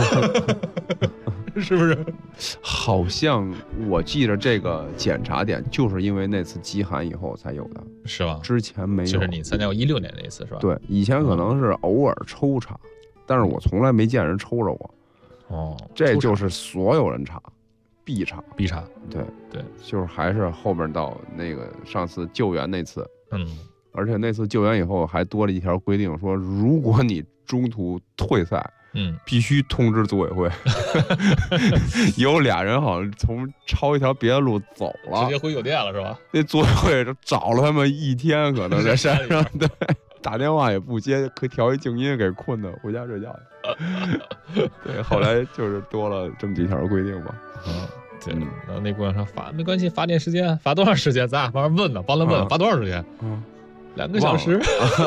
是不是？ 好像我记得这个检查点就是因为那次极寒以后才有的， 是吧？ 之前没有。 就是你参加过16年那一次是吧？ 对，以前可能是偶尔抽查，但是我从来没见人抽着过。这就是所有人查。必查，对，就是还是后面到那个上次救援那次，而且那次救援以后还多了一条规定，说如果你中途退赛，必须通知组委会。有俩人好像从抄一条别的路走了， 直接回酒店了是吧？ 那组委会就找了他们1天，可能在山上，对，打电话也不接，可调一静音给困的，回家睡觉去。对，后来就是多了这么几条规定吧。 对，然后那姑娘说罚没关系，罚点时间，罚多长时间？咱俩帮他问呢，罚多长时间？2个小时，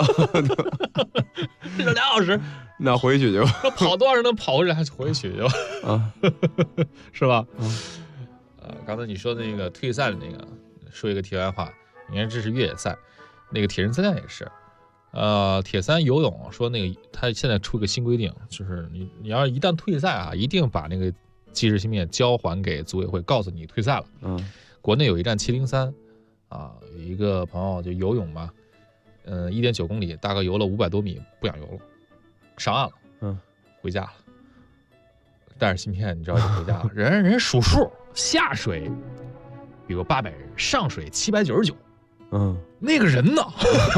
这2小时， 那回去就跑多少人能跑回来，还是回去就是吧？刚才你说的那个退赛的那个，说一个题外话，你看这是越野赛，那个铁人三项也是，铁三游泳说那个他现在出个新规定，就是你要是一旦退赛啊，一定把那个即时芯片交还给组委会，告诉你退赛了。国内有一站703啊，有一个朋友就游泳嘛，1.9公里，大概游了500多米，不想游了，上岸了，回家了，带着芯片，你知道就回家了。人数数，下水有个800人，上水799，那个人呢？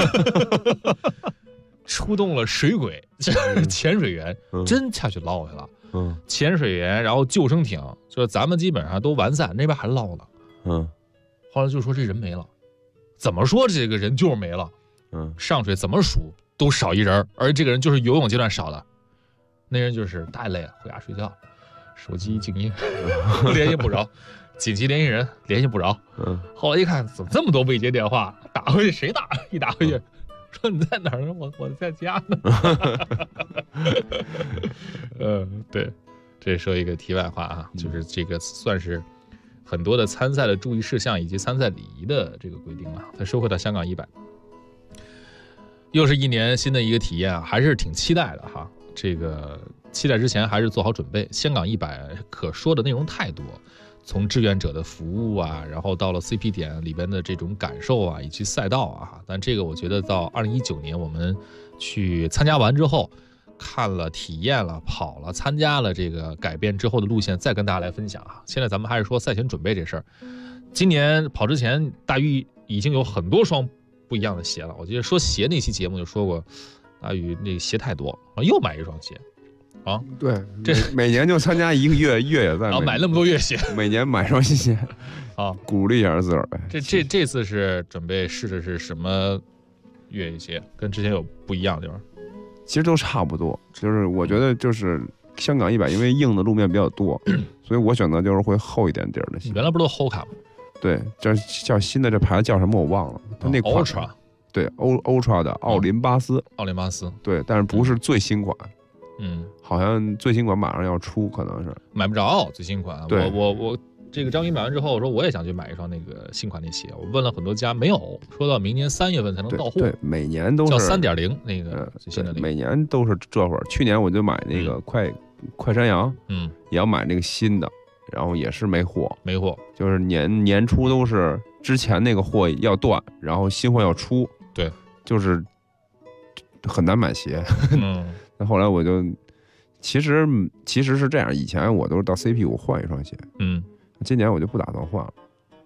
出动了水鬼，潜水员，真下去捞去了。潜水员，然后救生艇，就是咱们基本上都完赛，那边还捞呢。后来就说这人没了，怎么说这个人就是没了。上水怎么数都少一人，而这个人就是游泳阶段少的，那人就是太累了，回家睡觉，手机静音，联系不着，紧急联系人联系不着。后来一看，怎么这么多未接电话，打回去谁打？一打回去。说你在哪儿呢？我在家呢。对，这说一个题外话啊，就是这个算是很多的参赛的注意事项以及参赛礼仪的这个规定了。再说回到香港100， 又是一年新的一个体验啊，还是挺期待的哈。这个期待之前还是做好准备。香港100可说的内容太多，从志愿者的服务啊，然后到了 CP 点里边的这种感受啊，以及赛道啊。但这个我觉得到2019年我们去参加完之后，看了、体验了、跑了、参加了这个改变之后的路线，再跟大家来分享啊。现在咱们还是说赛前准备这事儿。今年跑之前，大宇已经有很多双不一样的鞋了。我记得说鞋那期节目就说过，大宇那个鞋太多，又买一双鞋啊。 对，这每年就参加一个越野赛， 然后买那么多越野鞋， 每年买双新鞋啊， 鼓励一下自个儿呗。 这次是准备试的是什么越野鞋？跟之前有不一样的地方？ 其实都差不多，就是我觉得就是香港100，因为硬的路面比较多，所以我选择就是会厚一点底儿的鞋。 原来不都 Hoka 吗？ 对，这叫新的这牌子叫什么我忘了，它那款 Ultra， 对 Ultra 的奥林巴斯，对，但是不是最新款，好像最新款马上要出，可能是买不着最新款。 对， 我这个张宇买完之后，我说我也想去买一双那个新款的鞋，我问了很多家没有，说到明年3月份才能到货。 对，每年都是叫3.0那个最新的那个， 每年都是这会儿。去年我就买那个快山羊，也要买那个新的。然后也是没货，就是年初都是之前那个货要断，然后新货要出， 对， 就是很难买鞋。那后来我就其实是这样，以前我都是到 CP 我换一双鞋，今年我就不打算换了。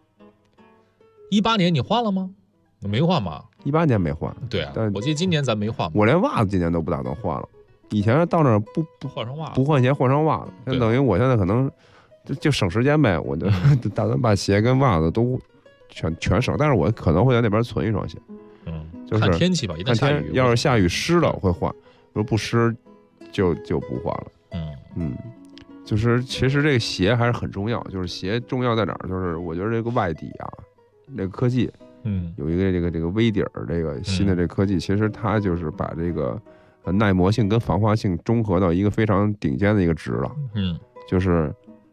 18年你换了吗？没换吧 ？18年没换。 对啊，我记得今年咱没换。 我连袜子今年都不打算换了。以前到那儿不换上袜子， 不换鞋换上袜子，那等于我现在可能。就省时间呗，我就打算把鞋跟袜子都全省，但是我可能会在那边存一双鞋，就是看天气吧，一旦下雨， 要是下雨湿了我会换，如果不湿就不换了，就是其实这个鞋还是很重要，就是鞋重要在哪儿？就是我觉得这个外底啊，这个科技，有一个这个微底儿，这个新的这个科技，其实它就是把这个耐磨性跟防滑性综合到一个非常顶尖的一个值了，就是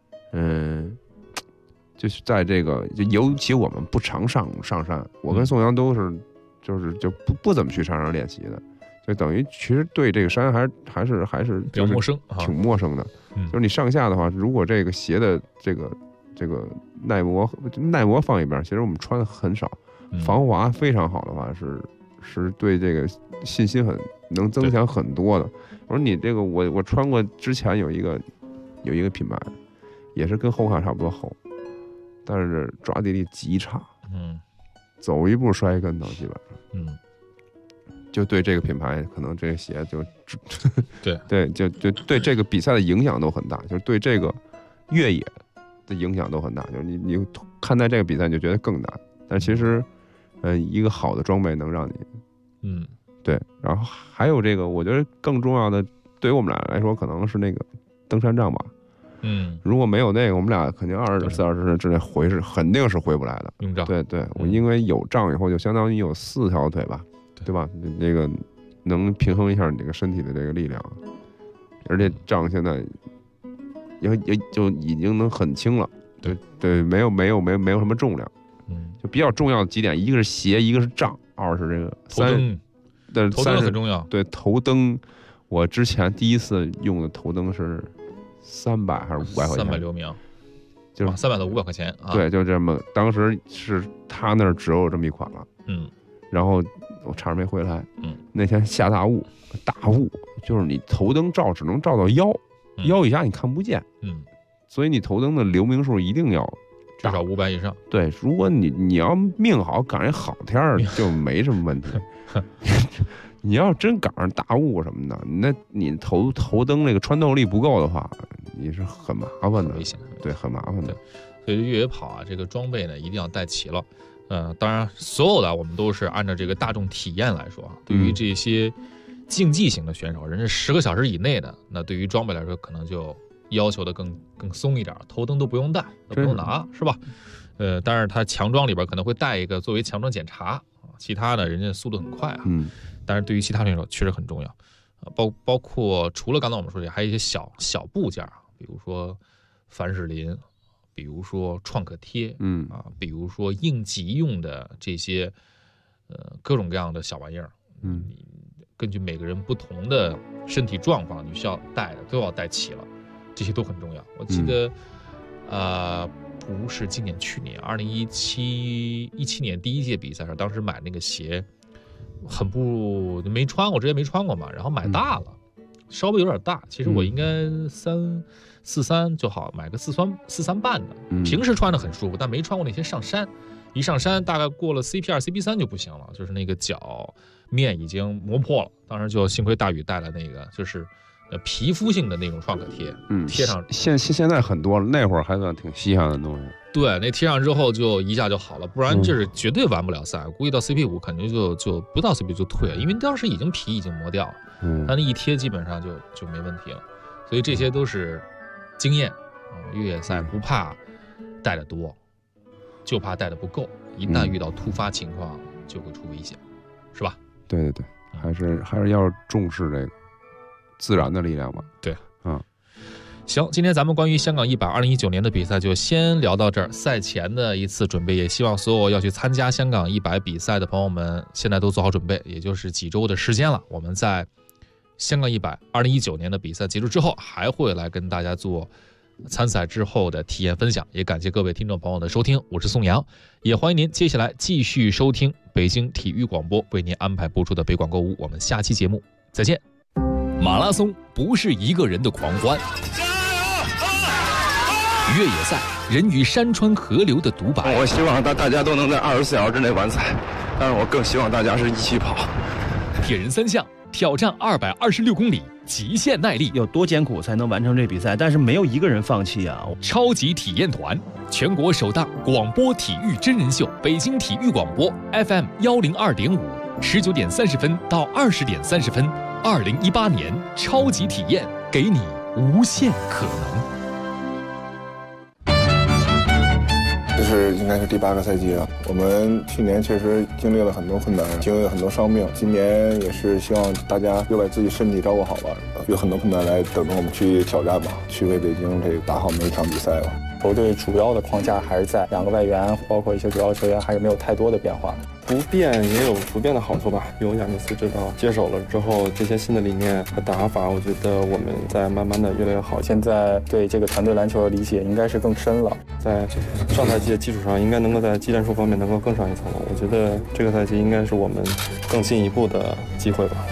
就是在这个，就尤其我们不常上山，我跟宋阳都是，就不怎么去山上练习的，就等于其实对这个山还是比较陌生， 挺陌生的。就是你上下的话，如果这个鞋的这个耐磨放一边，其实我们穿的很少，防滑非常好的话，是对这个信心能增强很多的。我说你这个我穿过之前有一个品牌。也是跟后卡差不多厚，但是抓地力极差，走一步摔一跟头，基本上，就对这个品牌可能这个鞋就对就对这个比赛的影响都很大，就是对这个越野的影响都很大，就是你看待这个比赛你就觉得更难，但其实，一个好的装备能让你，对，然后还有这个，我觉得更重要的，对于我们俩来说，可能是那个登山杖吧。如果没有那个，我们俩肯定24小时之内肯定是回不来的。 用杖， 对，我因为有杖以后，就相当于有4条腿吧，对吧？那个能平衡一下你这个身体的这个力量，而且杖现在也就已经能很轻了，对，没有什么重量，就比较重要的几点，一个是鞋，一个是杖，二是这个头灯很重要， 对，头灯，我之前第一次用的头灯是。300还是500块钱 ？300流明， 就是 300到500块钱啊。 对，就这么，当时是他那儿只有这么一款了。然后我差点没回来。那天下大雾，就是你头灯照只能照到腰以下你看不见。所以你头灯的流明数一定要至少500以上。 对，如果你要命好，赶上好天儿就没什么问题。你要真赶上大雾什么的，那你头灯那个穿透力不够的话，你是很麻烦的， 危险， 对，很麻烦的。 所以越野跑啊，这个装备呢一定要带齐了。当然，所有的我们都是按照这个大众体验来说啊。对于这些竞技型的选手，人家10个小时以内的，那对于装备来说，可能就要求的更松一点，头灯都不用带，都不用拿，是吧？但是它强装里边可能会带一个作为强装检查啊，其他的人家速度很快啊。但是对于其他选手确实很重要，包括除了刚才我们说的，还有一些小部件，比如说凡士林，比如说创可贴，比如说应急用的这些各种各样的小玩意儿， 根据每个人不同的身体状况，你需要都要带齐了，这些都很重要。我记得，不是今年，去年2017年第一届比赛时，当时买那个鞋，没穿过，之前没穿过嘛，然后买大了，稍微有点大。其实我应该43就好，买个43半的，平时穿的很舒服，但没穿过那些上山。一上山大概过了 CP2、CP3 就不行了，就是那个脚面已经磨破了。当时就幸亏大宇带了那个就是皮肤性的那种创可贴，贴上。 现在很多了，那会儿还算挺稀罕的东西。 对，那贴上之后就一下就好了，不然就是绝对完不了赛。估计到 CP5 肯定就不到 CP 就退了，因为当时皮已经磨掉了，但那一贴基本上就没问题了。所以这些都是经验。越野赛不怕带的多，就怕带的不够，一旦遇到突发情况就会出危险，是吧？ 对，还是要重视这个自然的力量吧。 对，行，今天咱们关于香港100 2019年的比赛就先聊到这儿。赛前的一次准备，也希望所有要去参加香港100比赛的朋友们现在都做好准备，也就是几周的时间了。我们在香港100 2019年的比赛结束之后，还会来跟大家做参赛之后的体验分享。也感谢各位听众朋友的收听，我是宋阳，也欢迎您接下来继续收听北京体育广播为您安排播出的北广购物。我们下期节目再见。 马拉松不是一个人的狂欢，越野赛人与山川河流的独白。 我希望大家都能在24小时之内完赛，但是我更希望大家是一起跑。 铁人3项挑战226公里，极限耐力， 有多艰苦才能完成这比赛？但是没有一个人放弃啊！ 超级体验团，全国首档广播体育真人秀，北京体育广播 FM 102.5，19点30分到20点30分，2018年超级体验，给你无限可能。 这是应该是第8个赛季了。我们去年确实经历了很多困难，经历了很多伤病。今年也是希望大家又把自己身体照顾好吧，有很多困难来等着我们去挑战吧，去为北京这打好每一场比赛吧。 球队主要的框架还是在2个外援，包括一些主要球员还是没有太多的变化。 不变也有不变的好处吧。有亚尼斯指导接手了之后，这些新的理念和打法，我觉得我们在慢慢的越来越好。 现在对这个团队篮球的理解应该是更深了， 在上赛季的基础上，应该能够在技战术方面能够更上一层楼。我觉得这个赛季应该是我们更进一步的机会吧。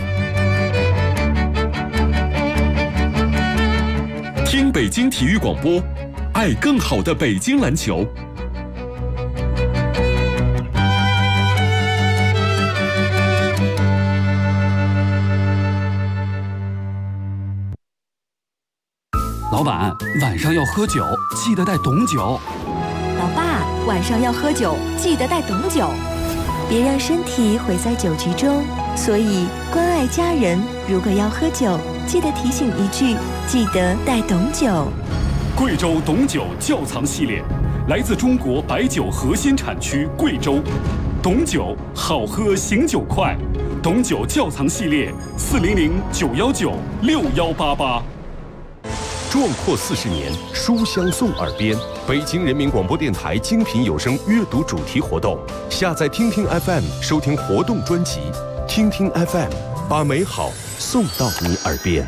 听北京体育广播，爱更好的北京篮球。 老板，晚上要喝酒，记得带懂酒。 老爸，晚上要喝酒，记得带懂酒。别让身体毁在酒局中，所以关爱家人，如果要喝酒，记得提醒一句，记得带懂酒。 贵州懂酒窖藏系列，来自中国白酒核心产区贵州。懂酒好喝，醒酒快。懂酒窖藏系列，400-919-6188。 壮阔40年，书香送耳边。北京人民广播电台精品有声阅读主题活动，下载听听 FM 收听活动专辑，听听 FM 把美好送到你耳边。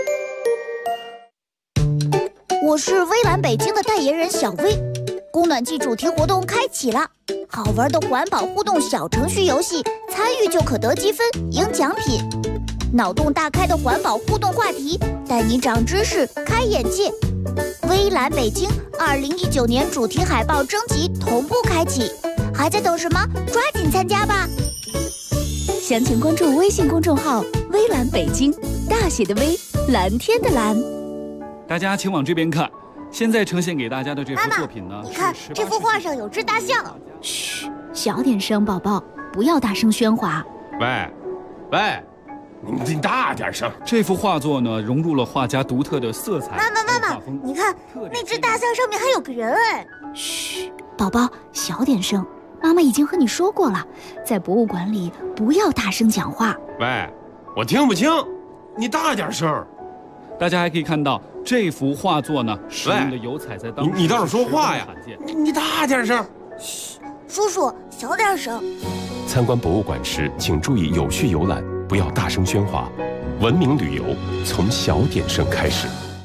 我是微蓝北京的代言人小薇，供暖季主题活动开启了，好玩的环保互动小程序游戏，参与就可得积分赢奖品。脑洞大开的环保互动话题，带你长知识开眼界。微蓝北京2019年主题海报征集同步开启，还在等什么？抓紧参加吧！ 详情关注微信公众号微蓝北京，大写的微，蓝天的蓝。 大家请往这边看，现在呈现给大家的这幅作品呢， 你看这幅画上有只大象。 嘘，小点声，宝宝，不要大声喧哗。 喂，你大点声！ 这幅画作呢，融入了画家独特的色彩。 妈妈，你看那只大象上面还有个人哎！ 嘘，宝宝，小点声。妈妈已经和你说过了，在博物馆里不要大声讲话。 喂，我听不清，你大点声。 大家还可以看到这幅画作呢，使用的油彩在当时你倒是说话呀！你大点声。 嘘，叔叔小点声。 参观博物馆时，请注意有序游览，不要大声喧哗。文明旅游从小点声开始。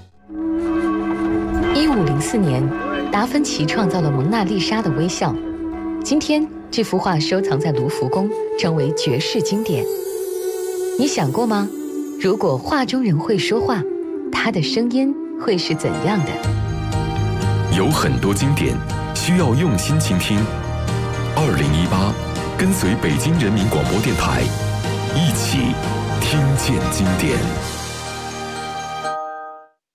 1504年，达芬奇创造了蒙娜丽莎的微笑。今天，这幅画收藏在卢浮宫，成为绝世经典。你想过吗？如果画中人会说话，他的声音会是怎样的？ 有很多经典需要用心倾听。2018，跟随北京人民广播电台，一起听见经典。